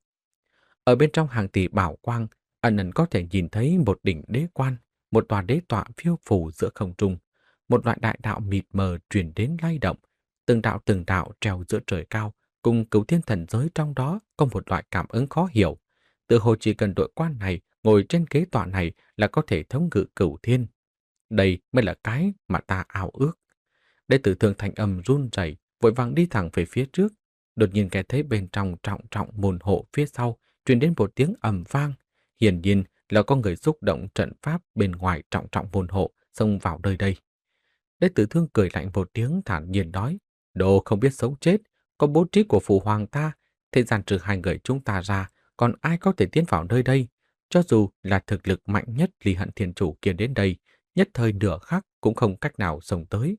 Ở bên trong hàng tỷ bảo quang, ẩn ẩn có thể nhìn thấy một đỉnh đế quan, một tòa đế tọa phiêu phù giữa không trung, một loại đại đạo mịt mờ truyền đến lay động, Từng đạo từng đạo treo giữa trời cao, cùng cửu thiên thần giới trong đó có một loại cảm ứng khó hiểu. Tự hồ chỉ cần đội quan này ngồi trên ghế tọa này là có thể thống ngự cửu thiên. Đây mới là cái mà ta ao ước. Đệ tử Thường thanh âm run rẩy, vội vàng đi thẳng về phía trước. Đột nhiên nghe thấy bên trong trọng trọng môn hộ phía sau truyền đến một tiếng ầm vang. Hiển nhiên là có người xúc động trận pháp bên ngoài trọng trọng môn hộ xông vào nơi đây. Đệ tử Thương cười lạnh một tiếng thản nhiên nói: "Đồ không biết sống chết, có bố trí của phụ hoàng ta, thế gian trừ hai người chúng ta ra, còn ai có thể tiến vào nơi đây? Cho dù là thực lực mạnh nhất Lý Hận Thiên Chủ kia đến đây, nhất thời nửa khắc cũng không cách nào xông tới."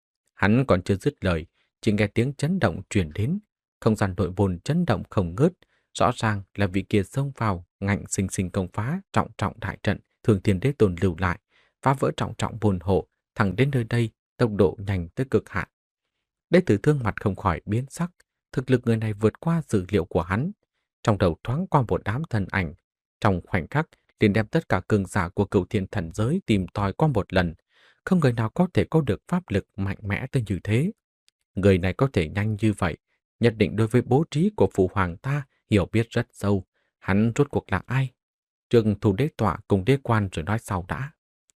Hắn còn chưa dứt lời, chỉ nghe tiếng chấn động truyền đến, không gian nội bồn chấn động không ngớt, rõ ràng là vị kia xông vào, ngạnh sinh sinh công phá trọng trọng đại trận Thường Thiên Đế Tôn lưu lại, phá vỡ trọng trọng bồn hộ, thẳng đến nơi đây, tốc độ nhanh tới cực hạn. Đệ tử Thương mặt không khỏi biến sắc, thực lực người này vượt qua dự liệu của hắn. Trong đầu thoáng qua một đám thân ảnh, trong khoảnh khắc liền đem tất cả cường giả của Cửu Thiên thần giới tìm tòi qua một lần, không người nào có thể có được pháp lực mạnh mẽ tới như thế. Người này có thể nhanh như vậy, nhất định đối với bố trí của phụ hoàng ta hiểu biết rất sâu. Hắn rốt cuộc là ai? Trương thủ đế tọa cùng đế quan rồi nói sau đã.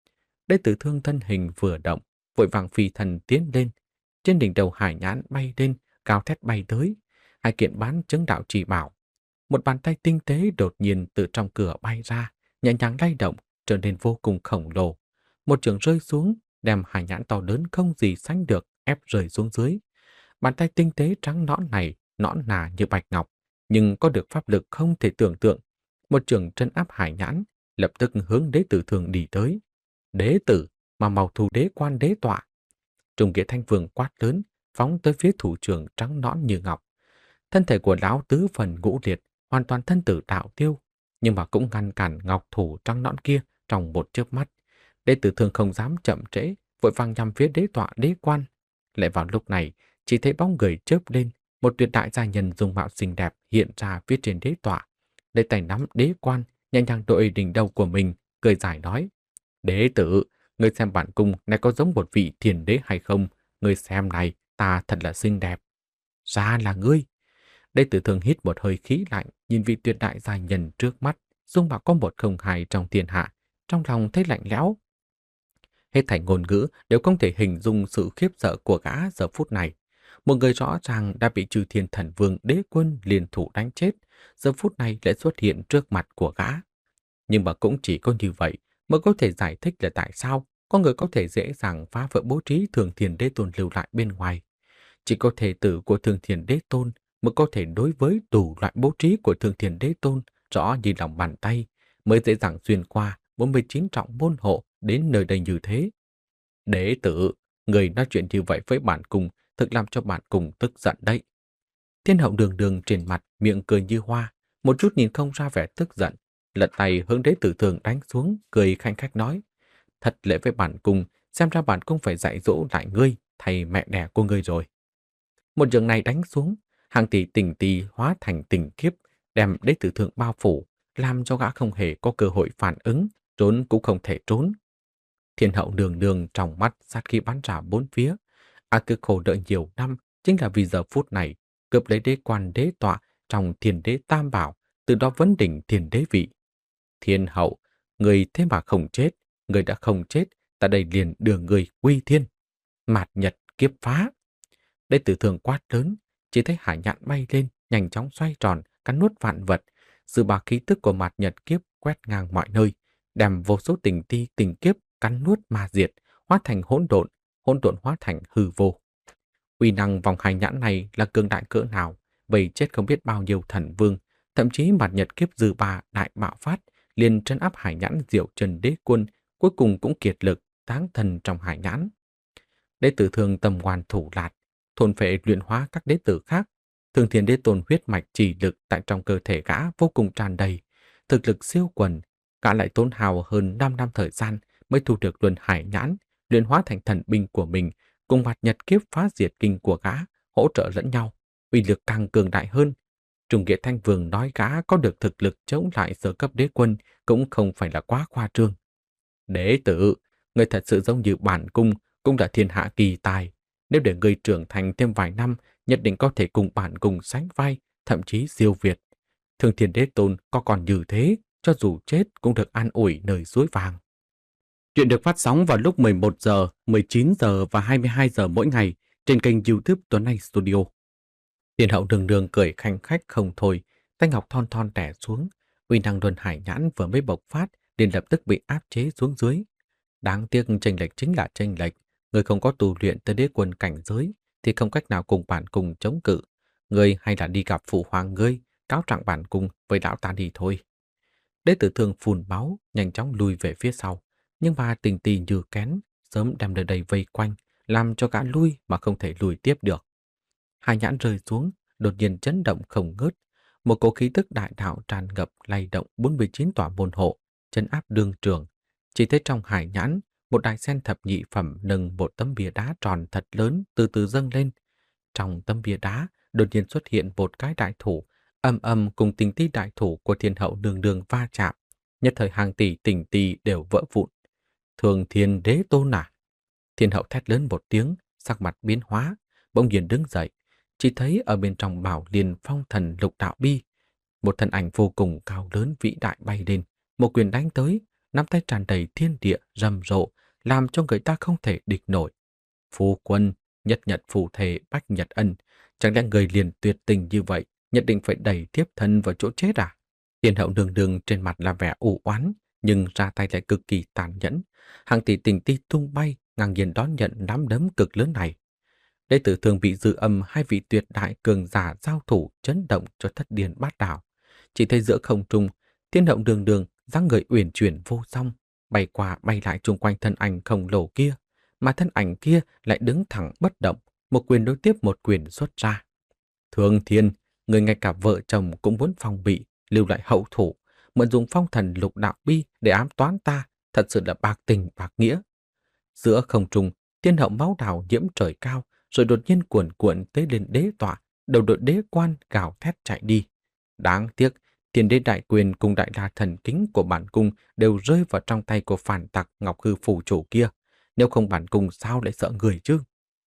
Đệ tử Thương thân hình vừa động, vội vàng phi thần tiến lên. Trên đỉnh đầu hải nhãn bay lên, cao thét bay tới. Hai kiện bán chứng đạo chỉ bảo. Một bàn tay tinh tế đột nhiên từ trong cửa bay ra, nhẹ nhàng lay động, trở nên vô cùng khổng lồ. Một trường rơi xuống, đem hải nhãn to lớn không gì sánh được ép rơi xuống dưới. Bàn tay tinh tế trắng nõn này nõn nà như bạch ngọc, nhưng có được pháp lực không thể tưởng tượng. Một trường trấn áp hải nhãn, lập tức hướng Đế tử Thường đi tới. Đế tử mà màu thù đế quan đế tọa. Trung Nghĩa Thanh Vương quát lớn, phóng tới phía thủ trưởng trắng nõn như ngọc. Thân thể của lão tứ phần ngũ liệt, hoàn toàn thân tử đạo tiêu, nhưng mà cũng ngăn cản ngọc thủ trắng nõn kia trong một chớp mắt. Đệ tử Thường không dám chậm trễ, vội vàng nhằm phía đế tọa đế quan. Lại vào lúc này, chỉ thấy bóng người chớp lên, một tuyệt đại gia nhân dung mạo xinh đẹp hiện ra phía trên đế tọa. Lấy tay nắm đế quan, nhẹ nhàng đội đỉnh đầu của mình, cười giải nói: "Đế tử, ngươi xem bản cung này có giống một vị thiền đế hay không? Ngươi xem này, ta thật là xinh đẹp." "Ra là ngươi." Đệ tử Thường hít một hơi khí lạnh, nhìn vị tuyệt đại gia nhân trước mắt, dung mạo có một không hai trong thiên hạ, trong lòng thấy lạnh lẽo. Hết thảy ngôn ngữ đều không thể hình dung sự khiếp sợ của gã giờ phút này. Một người rõ ràng đã bị Chư Thiên Thần Vương đế quân liên thủ đánh chết, giờ phút này lại xuất hiện trước mặt của gã. Nhưng mà cũng chỉ có như vậy mới có thể giải thích là tại sao có người có thể dễ dàng phá vỡ bố trí Thường Thiên Đế Tôn lưu lại bên ngoài. Chỉ có thể tử của Thường Thiên Đế Tôn mới có thể đối với đủ loại bố trí của Thường Thiên Đế Tôn rõ như lòng bàn tay, mới dễ dàng xuyên qua bốn mươi chín trọng môn hộ đến nơi đây như thế. Đế tử, người nói chuyện như vậy với bản cung thực làm cho bản cung tức giận đấy. Thiên hậu đường đường trên mặt miệng cười như hoa, một chút nhìn không ra vẻ tức giận, lật tay hướng Đế tử Thường đánh xuống, cười khanh khách nói: "Thật lễ với bản cung, xem ra bản cung phải dạy dỗ lại ngươi, thầy mẹ đẻ của ngươi rồi." Một trường này đánh xuống, hàng tỷ tình tì hóa thành tình kiếp, đem Đế tử Thường bao phủ, làm cho gã không hề có cơ hội phản ứng, trốn cũng không thể trốn. Thiên hậu đường đường trong mắt sát khí bắn ra bốn phía. A cực khổ đợi nhiều năm chính là vì giờ phút này cướp lấy đế quan đế tọa trong Thiên Đế Tam Bảo, từ đó vấn đỉnh thiên đế vị. Thiên hậu, người thế mà không chết, người đã không chết, ta đây liền đưa người quy thiên. Mạt nhật kiếp phá. Đệ tử Thường quát lớn, chỉ thấy hải nhạn bay lên, nhanh chóng xoay tròn, cắn nuốt vạn vật. Sự bà khí tức của mạt nhật kiếp quét ngang mọi nơi, đem vô số tình ti tình kiếp cắn nuốt mà diệt, hóa thành hỗn độn, hỗn độn hóa thành hư vô. Uy năng vòng hải nhãn này là cường đại cỡ nào, vây chết không biết bao nhiêu thần vương, thậm chí mạt nhật kiếp dư ba đại bạo phát, liền trấn áp hải nhãn Diệu Trần Đế Quân, cuối cùng cũng kiệt lực táng thần trong hải nhãn. Đệ tử Thường tầm ngoan thủ lạt, thôn phệ luyện hóa các đế tử khác. Thường Thiên Đế Tôn huyết mạch trì lực tại trong cơ thể gã vô cùng tràn đầy, thực lực siêu quần, gã lại tốn hào hơn năm năm thời gian mới thu được luân hải nhãn, luyện hóa thành thần binh của mình, cùng mạt nhật kiếp phá diệt kinh của gã, hỗ trợ lẫn nhau, uy lực càng cường đại hơn. Trung Nghĩa Thanh Vương nói gã có được thực lực chống lại sơ cấp đế quân cũng không phải là quá khoa trương. Đế tử, người thật sự giống như bản cung, cũng là thiên hạ kỳ tài. Nếu để ngươi trưởng thành thêm vài năm, nhất định có thể cùng bản cùng sánh vai, thậm chí siêu việt. Thương Thiên Đế Tôn có còn như thế, cho dù chết cũng được an ủi nơi suối vàng. Chuyện được phát sóng vào lúc mười một giờ, mười chín giờ và hai mươi hai giờ mỗi ngày trên kênh YouTube Tuấn Anh Studio. Thiên hậu đường đường cười khanh khách không thôi, tay ngọc thon thon đè xuống, uy năng luân hải nhãn vừa mới bộc phát liền lập tức bị áp chế xuống dưới. Đáng tiếc chênh lệch chính là chênh lệch, người không có tu luyện tới đế quân cảnh giới thì không cách nào cùng bản cùng chống cự. Người hay là đi gặp phụ hoàng ngươi, cáo trạng bản cùng với lão ta đi thôi. Đế tử thương phun máu, nhanh chóng lùi về phía sau, nhưng mà tình tì như kén, sớm đem nơi đây vây quanh, làm cho gã lui mà không thể lùi tiếp được. Hai nhãn rơi xuống, đột nhiên chấn động không ngớt, một cỗ khí tức đại đạo tràn ngập lay động bốn mươi chín tòa môn hộ, trấn áp đương trường. Chỉ thấy trong hải nhãn, một đại sen thập nhị phẩm nâng một tấm bia đá tròn thật lớn từ từ dâng lên. Trong tấm bia đá, đột nhiên xuất hiện một cái đại thủ, âm âm cùng tình ti đại thủ của thiên hậu đường đường va chạm. Nhất thời hàng tỷ tình ti đều vỡ vụn. Thường Thiên Đế Tôn à? Thiên hậu thét lớn một tiếng, sắc mặt biến hóa, bỗng nhiên đứng dậy. Chỉ thấy ở bên trong bảo liên phong thần lục đạo bi, một thân ảnh vô cùng cao lớn vĩ đại bay lên, một quyền đánh tới, nắm tay tràn đầy thiên địa rầm rộ, làm cho người ta không thể địch nổi. Phu quân, nhất nhật phù thể bách nhật ân, chẳng lẽ người liền tuyệt tình như vậy, nhất định phải đẩy tiếp thân vào chỗ chết à? Thiên hậu đường đường trên mặt là vẻ u oán, nhưng ra tay lại cực kỳ tàn nhẫn. Hàng tỷ tình ti tung bay, ngang nhiên đón nhận nắm đấm cực lớn này. Đệ tử thường bị dư âm hai vị tuyệt đại cường giả giao thủ chấn động cho thất điên bát đảo. Chỉ thấy giữa không trung, thiên hậu đường đường dáng người uyển chuyển vô song, bay qua bay lại chung quanh thân ảnh khổng lồ kia, mà thân ảnh kia lại đứng thẳng bất động, một quyền đối tiếp một quyền xuất ra. Thường Thiên, người ngay cả vợ chồng cũng muốn phòng bị, lưu lại hậu thủ, mượn dùng phong thần lục đạo bi để ám toán ta, thật sự là bạc tình bạc nghĩa. Giữa không trung, thiên hậu máu đào nhiễm trời cao, rồi đột nhiên cuộn cuộn tới lên đế tọa, đầu đội đế quan gào thét chạy đi. Đáng tiếc, thiên đế đại quyền cùng đại la thần kính của bản cung đều rơi vào trong tay của phản tặc Ngọc Hư phủ chủ kia. Nếu không bản cung sao lại sợ người chứ?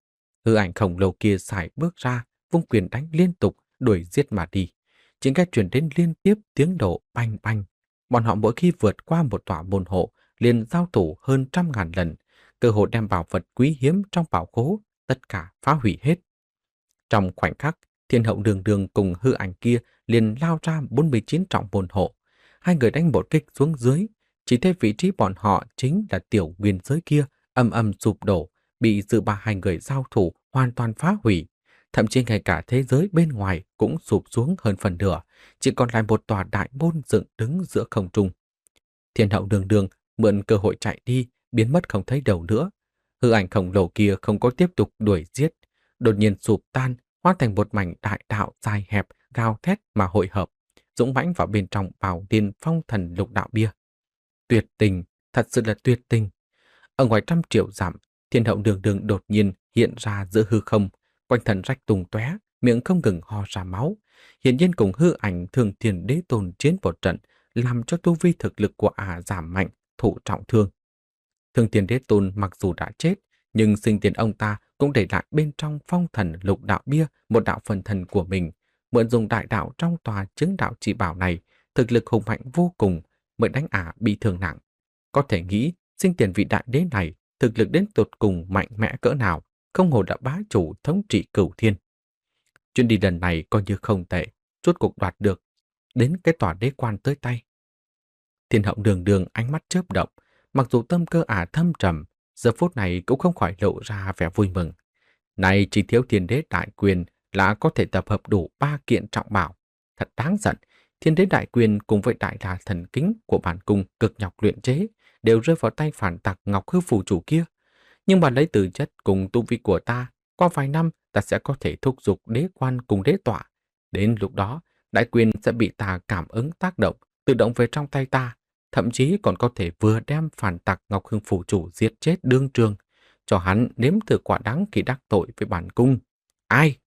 Hư ảnh khổng lồ kia xài bước ra, vung quyền đánh liên tục, đuổi giết mà đi. Chính cái truyền đến liên tiếp tiếng nổ banh banh. Bọn họ mỗi khi vượt qua một tòa môn hộ, liền giao thủ hơn trăm ngàn lần, cơ hội đem bảo vật quý hiếm trong bảo khố, tất cả phá hủy hết. Trong khoảnh khắc, thiên hậu đường đường cùng hư ảnh kia liền lao ra bốn mươi chín trọng môn hộ. Hai người đánh một kích xuống dưới, chỉ thấy vị trí bọn họ chính là tiểu nguyên giới kia, âm âm sụp đổ, bị dự ba hai người giao thủ hoàn toàn phá hủy. Thậm chí ngay cả thế giới bên ngoài cũng sụp xuống hơn phần nửa, chỉ còn lại một tòa đại môn dựng đứng giữa không trung. Thiên hậu đường đường mượn cơ hội chạy đi, biến mất không thấy đâu nữa. Hư ảnh khổng lồ kia không có tiếp tục đuổi giết, đột nhiên sụp tan, hóa thành một mảnh đại đạo dài hẹp, gào thét mà hội hợp, dũng mãnh vào bên trong bảo liên phong thần lục đạo bia. Tuyệt tình, thật sự là tuyệt tình. Ở ngoài trăm triệu dặm, thiên hậu đường đường đột nhiên hiện ra giữa hư không, quanh thân rách tung tóe, miệng không ngừng ho ra máu. Hiển nhiên cùng hư ảnh Thường Thiên Đế Tôn chiến một trận, làm cho tu vi thực lực của ả giảm mạnh, thụ trọng thương. Thường Thiên Đế Tôn mặc dù đã chết, nhưng sinh tiền ông ta cũng để lại bên trong phong thần lục đạo bia một đạo phần thần của mình, mượn dùng đại đạo trong tòa chứng đạo chỉ bảo này, thực lực hùng mạnh vô cùng, mới đánh ả bị thương nặng. Có thể nghĩ, sinh tiền vị đại đế này thực lực đến tột cùng mạnh mẽ cỡ nào, không hồ đã bá chủ thống trị cửu thiên. Chuyến đi lần này coi như không tệ, rốt cuộc đoạt được đến cái tòa đế quan tới tay. Thiên hậu đường đường ánh mắt chớp động, mặc dù tâm cơ ả thâm trầm, giờ phút này cũng không khỏi lộ ra vẻ vui mừng. Này chỉ thiếu thiên đế đại quyền là có thể tập hợp đủ ba kiện trọng bảo. Thật đáng giận, thiên đế đại quyền cùng với đại la thần kính của bản cung cực nhọc luyện chế đều rơi vào tay phản tặc Ngọc Hư phù chủ kia. Nhưng mà lấy từ chất cùng tu vi của ta, qua vài năm ta sẽ có thể thúc giục đế quan cùng đế tọa. Đến lúc đó, đại quyền sẽ bị ta cảm ứng tác động, tự động về trong tay ta, thậm chí còn có thể vừa đem phản tặc Ngọc Hưng phủ chủ giết chết đương trường, cho hắn nếm thử quả đắng khi đắc tội với bản cung. Ai?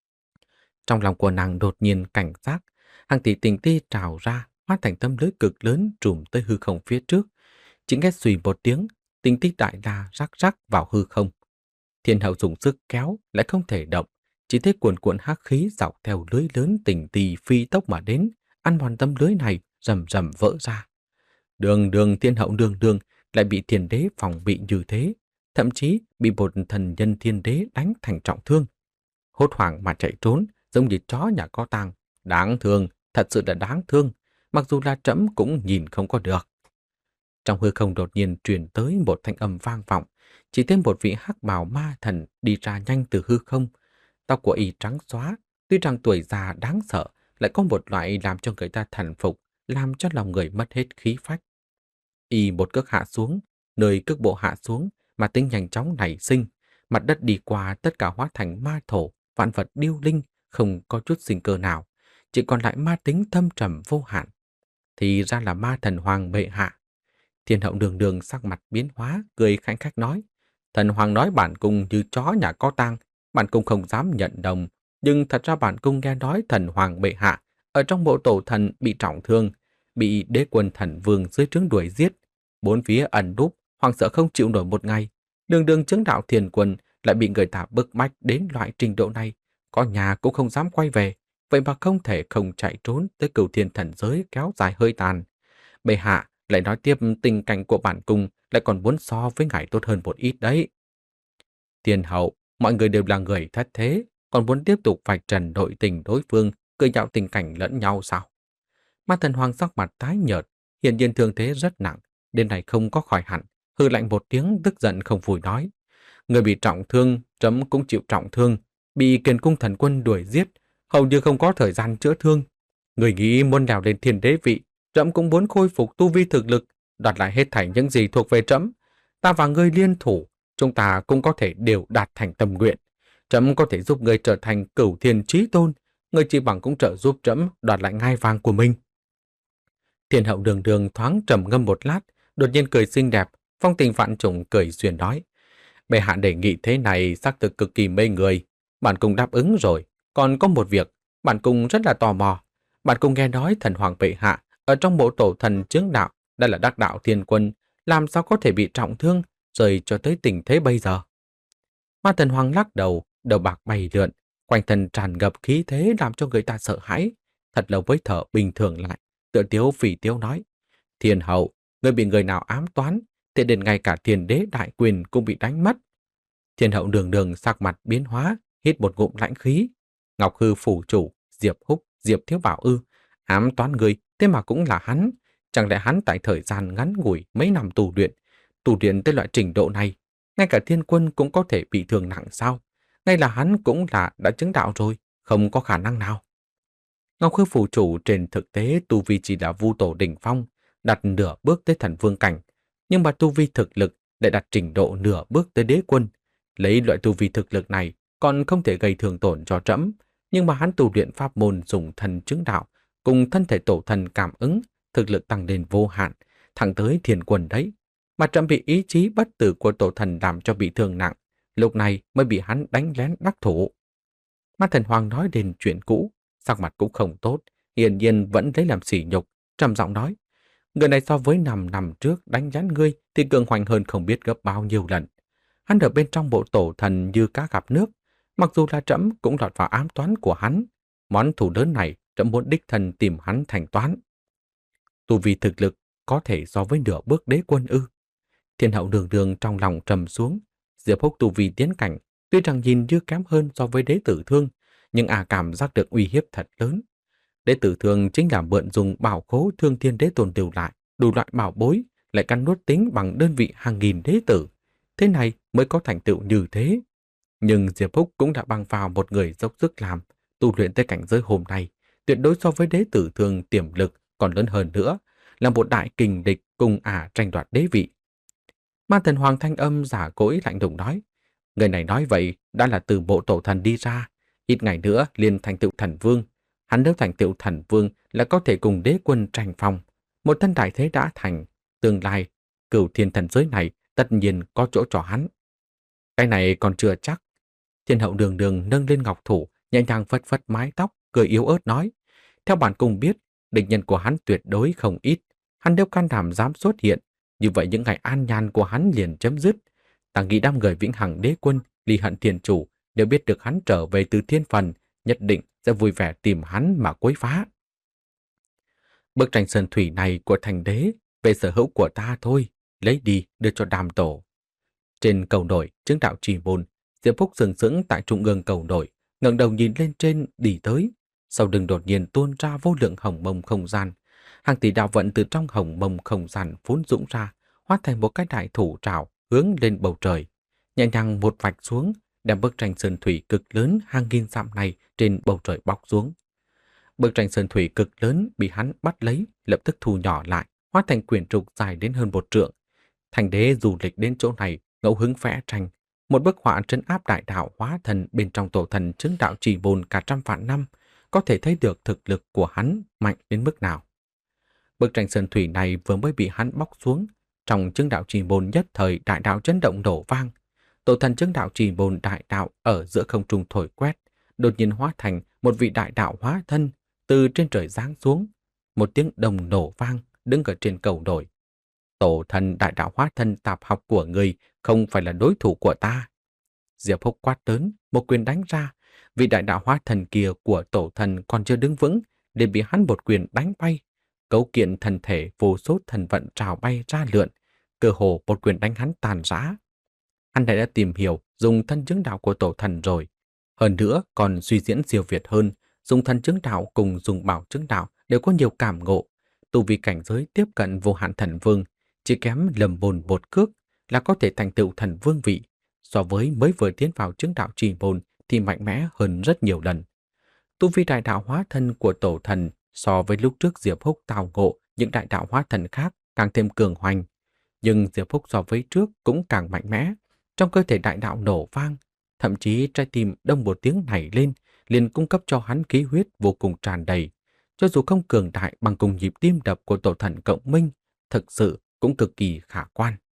Trong lòng của nàng đột nhiên cảnh giác, hàng tỷ tình ti trào ra, hóa thành tấm lưới cực lớn trùm tới hư không phía trước. Chỉ nghe xùy một tiếng, tình ti đại la rắc rắc vào hư không. Thiên hậu dùng sức kéo lại không thể động, chỉ thấy cuồn cuộn hắc khí dọc theo lưới lớn tỉnh tì phi tốc mà đến, ăn mòn tấm lưới này rầm rầm vỡ ra. Đường đường thiên hậu đường đường lại bị thiên đế phòng bị như thế, thậm chí bị một thần nhân thiên đế đánh thành trọng thương. Hốt hoảng mà chạy trốn, giống như chó nhà có tang. Đáng thương, thật sự là đáng thương, mặc dù là trẫm cũng nhìn không có được. Trong hư không đột nhiên truyền tới một thanh âm vang vọng, chỉ thêm một vị hắc bào ma thần đi ra nhanh từ hư không. Tóc của y trắng xóa, tuy rằng tuổi già đáng sợ, lại có một loại làm cho người ta thần phục, làm cho lòng người mất hết khí phách. Y một cước hạ xuống, nơi cước bộ hạ xuống, mà tính nhanh chóng nảy sinh, mặt đất đi qua tất cả hóa thành ma thổ, vạn vật điêu linh, không có chút sinh cơ nào, chỉ còn lại ma tính thâm trầm vô hạn. Thì ra là ma thần hoàng bệ hạ. Thiên hậu đường đường sắc mặt biến hóa, cười khanh khách nói: Thần hoàng nói bản cung như chó nhà có tang, bản cung không dám nhận đồng, nhưng thật ra bản cung nghe nói thần hoàng bệ hạ ở trong bộ tổ thần bị trọng thương, bị đế quân thần vương dưới trướng đuổi giết, bốn phía ẩn núp, hoàng sợ không chịu nổi một ngày. Đường đường chứng đạo thiền quân lại bị người ta bức bách đến loại trình độ này, có nhà cũng không dám quay về, vậy mà không thể không chạy trốn tới cửu thiên thần giới kéo dài hơi tàn. Bệ hạ lại nói tiếp tình cảnh của bản cung lại còn muốn so với ngài tốt hơn một ít đấy. Thiên hậu, mọi người đều là người thất thế, còn muốn tiếp tục vạch trần nội tình đối phương, cười nhạo tình cảnh lẫn nhau sao? Ma thần hoàng sắc mặt tái nhợt, hiển nhiên thương thế rất nặng, đến này không có khỏi hẳn, hừ lạnh một tiếng tức giận không vui nói: Người bị trọng thương, trẫm cũng chịu trọng thương, bị Kiền cung thần quân đuổi giết, hầu như không có thời gian chữa thương. Người nghĩ muốn leo lên thiên đế vị, trẫm cũng muốn khôi phục tu vi thực lực, đoạt lại hết thảy những gì thuộc về trẫm. Ta và ngươi liên thủ, chúng ta cũng có thể đều đạt thành tâm nguyện. Trẫm có thể giúp ngươi trở thành cửu thiên chí tôn, ngươi chỉ bằng cũng trợ giúp trẫm đoạt lại ngai vàng của mình. Thiên hậu đường đường thoáng trầm ngâm một lát, đột nhiên cười xinh đẹp, phong tình vạn trùng cười duyên nói: Bệ hạ đề nghị thế này xác thực cực kỳ mê người, bản cung đáp ứng rồi. Còn có một việc, bản cung rất là tò mò. Bản cung nghe nói thần hoàng bệ hạ ở trong bộ tổ thần chứng đạo, đây là đắc đạo thiên quân, làm sao có thể bị trọng thương, rời cho tới tình thế bây giờ. Ma thần hoàng lắc đầu, đầu bạc bay lượn, quanh thân tràn ngập khí thế làm cho người ta sợ hãi. Thật lâu với thở bình thường lại, tựa tiếu phỉ tiếu nói: Thiên hậu, người bị người nào ám toán, thì đến ngay cả thiên đế đại quyền cũng bị đánh mất. Thiên hậu đường đường sắc mặt biến hóa, hít một ngụm lãnh khí. Ngọc Hư phủ chủ, Diệp Húc, Diệp Thiếu Bảo ư, ám toán người, thế mà cũng là hắn. Chẳng lẽ hắn tại thời gian ngắn ngủi mấy năm tù luyện, tù luyện tới loại trình độ này, ngay cả thiên quân cũng có thể bị thương nặng sao? Ngay là hắn cũng là đã chứng đạo rồi, không có khả năng nào. Ngọc Hư phủ chủ trên thực tế tu vi chỉ là vu tổ đỉnh phong, đặt nửa bước tới thần vương cảnh, nhưng mà tu vi thực lực lại đặt trình độ nửa bước tới đế quân. Lấy loại tu vi thực lực này còn không thể gây thương tổn cho trẫm, nhưng mà hắn tu luyện pháp môn dùng thần chứng đạo, cùng thân thể tổ thần cảm ứng, thực lực tăng lên vô hạn, thẳng tới thiên quân đấy. Mà trẫm bị ý chí bất tử của tổ thần làm cho bị thương nặng, lúc này mới bị hắn đánh lén đắc thủ. Ma thần hoàng nói đến chuyện cũ, sắc mặt cũng không tốt, hiển nhiên vẫn lấy làm sỉ nhục, trầm giọng nói: Người này so với năm năm trước đánh lén ngươi thì cường hoành hơn không biết gấp bao nhiêu lần. Hắn ở bên trong bộ tổ thần như cá gặp nước, mặc dù là trẫm cũng lọt vào ám toán của hắn. Món thù lớn này trẫm muốn đích thân tìm hắn thành toán. Tu vi thực lực có thể so với nửa bước đế quân ư? Thiên hậu đường đường trong lòng trầm xuống. Diệp Húc tu vi tiến cảnh, tuy rằng nhìn như kém hơn so với đế tử thương, nhưng à cảm giác được uy hiếp thật lớn. Đế tử thương chính là mượn dùng bảo khố thương thiên đế tồn lưu lại, đủ loại bảo bối, lại căn nuốt tính bằng đơn vị hàng nghìn đế tử. Thế này mới có thành tựu như thế. Nhưng Diệp Húc cũng đã bằng vào một người dốc sức làm, tu luyện tới cảnh giới hôm nay, tuyệt đối so với đế tử thương tiềm lực còn lớn hơn nữa, là một đại kình địch cùng ả tranh đoạt đế vị. Ma thần hoàng thanh âm giả cỗi lạnh lùng nói: Người này nói vậy đã là từ bộ tổ thần đi ra, ít ngày nữa liền thành tựu thần vương. Hắn nếu thành tựu thần vương là có thể cùng đế quân tranh phong. Một thân đại thế đã thành, tương lai cửu thiên thần giới này tất nhiên có chỗ cho hắn. Cái này còn chưa chắc. Thiên hậu đường đường nâng lên ngọc thủ, nhẹ nhàng phất phất mái tóc, cười yếu ớt nói: Theo bản cung biết, địch nhân của hắn tuyệt đối không ít. Hắn nếu can đảm dám xuất hiện, như vậy những ngày an nhàn của hắn liền chấm dứt. Ta nghĩ đám người vĩnh hằng đế quân Ly Hận Thiên Chủ nếu biết được hắn trở về từ thiên phần, nhất định sẽ vui vẻ tìm hắn mà quấy phá. Bức tranh sơn thủy này của thành đế về sở hữu của ta thôi, lấy đi đưa cho Đàm tổ. Trên cầu nổi, chứng đạo trì môn, Diệp Phúc sừng sững tại trung ương cầu nổi, ngẩng đầu nhìn lên trên đi tới. Sau lưng đột nhiên tuôn ra vô lượng hồng mông không gian. Hàng tỷ đạo vận từ trong hồng mông không gian phun dũng ra, hóa thành một cái đại thủ trảo hướng lên bầu trời. Nhẹ nhàng một vạch xuống, đem bức tranh sơn thủy cực lớn hàng nghìn dặm này trên bầu trời bọc xuống. Bức tranh sơn thủy cực lớn bị hắn bắt lấy, lập tức thu nhỏ lại, hóa thành quyển trục dài đến hơn một trượng. Thành đế du lịch đến chỗ này, ngẫu hứng vẽ tranh, một bức họa trấn áp đại đạo hóa thần bên trong tổ thần chứng đạo trì môn cả trăm vạn năm, có thể thấy được thực lực của hắn mạnh đến mức nào. Bức tranh sơn thủy này vừa mới bị hắn bóc xuống, trong chứng đạo trì môn nhất thời đại đạo chấn động nổ vang. Tổ thần chứng đạo trì môn đại đạo ở giữa không trung thổi quét, đột nhiên hóa thành một vị đại đạo hóa thân từ trên trời giáng xuống. Một tiếng đồng nổ vang đứng ở trên cầu nổi. Tổ thần đại đạo hóa thân tạp học của người không phải là đối thủ của ta. Diệp Húc quát lớn, một quyền đánh ra. Vị đại đạo hóa thần kia của tổ thần còn chưa đứng vững, liền bị hắn một quyền đánh bay. Cấu kiện thần thể vô số thần vận trào bay ra lượn, cơ hồ một quyền đánh hắn tàn rã. Hắn đã, đã tìm hiểu dùng thân chứng đạo của tổ thần rồi. Hơn nữa còn suy diễn siêu việt hơn, dùng thân chứng đạo cùng dùng bảo chứng đạo đều có nhiều cảm ngộ. Tu vi cảnh giới tiếp cận vô hạn thần vương, chỉ kém lầm bồn một cước là có thể thành tựu thần vương vị. So với mới vừa tiến vào chứng đạo trì môn thì mạnh mẽ hơn rất nhiều lần. Tu vi đại đạo hóa thân của tổ thần so với lúc trước Diệp Húc tào ngộ những đại đạo hóa thần khác càng thêm cường hoành. Nhưng Diệp Húc so với trước cũng càng mạnh mẽ. Trong cơ thể đại đạo nổ vang, thậm chí trái tim đông một tiếng nảy lên, liền cung cấp cho hắn khí huyết vô cùng tràn đầy. Cho dù không cường đại bằng cùng nhịp tim đập của tổ thần cộng minh, thực sự cũng cực kỳ khả quan.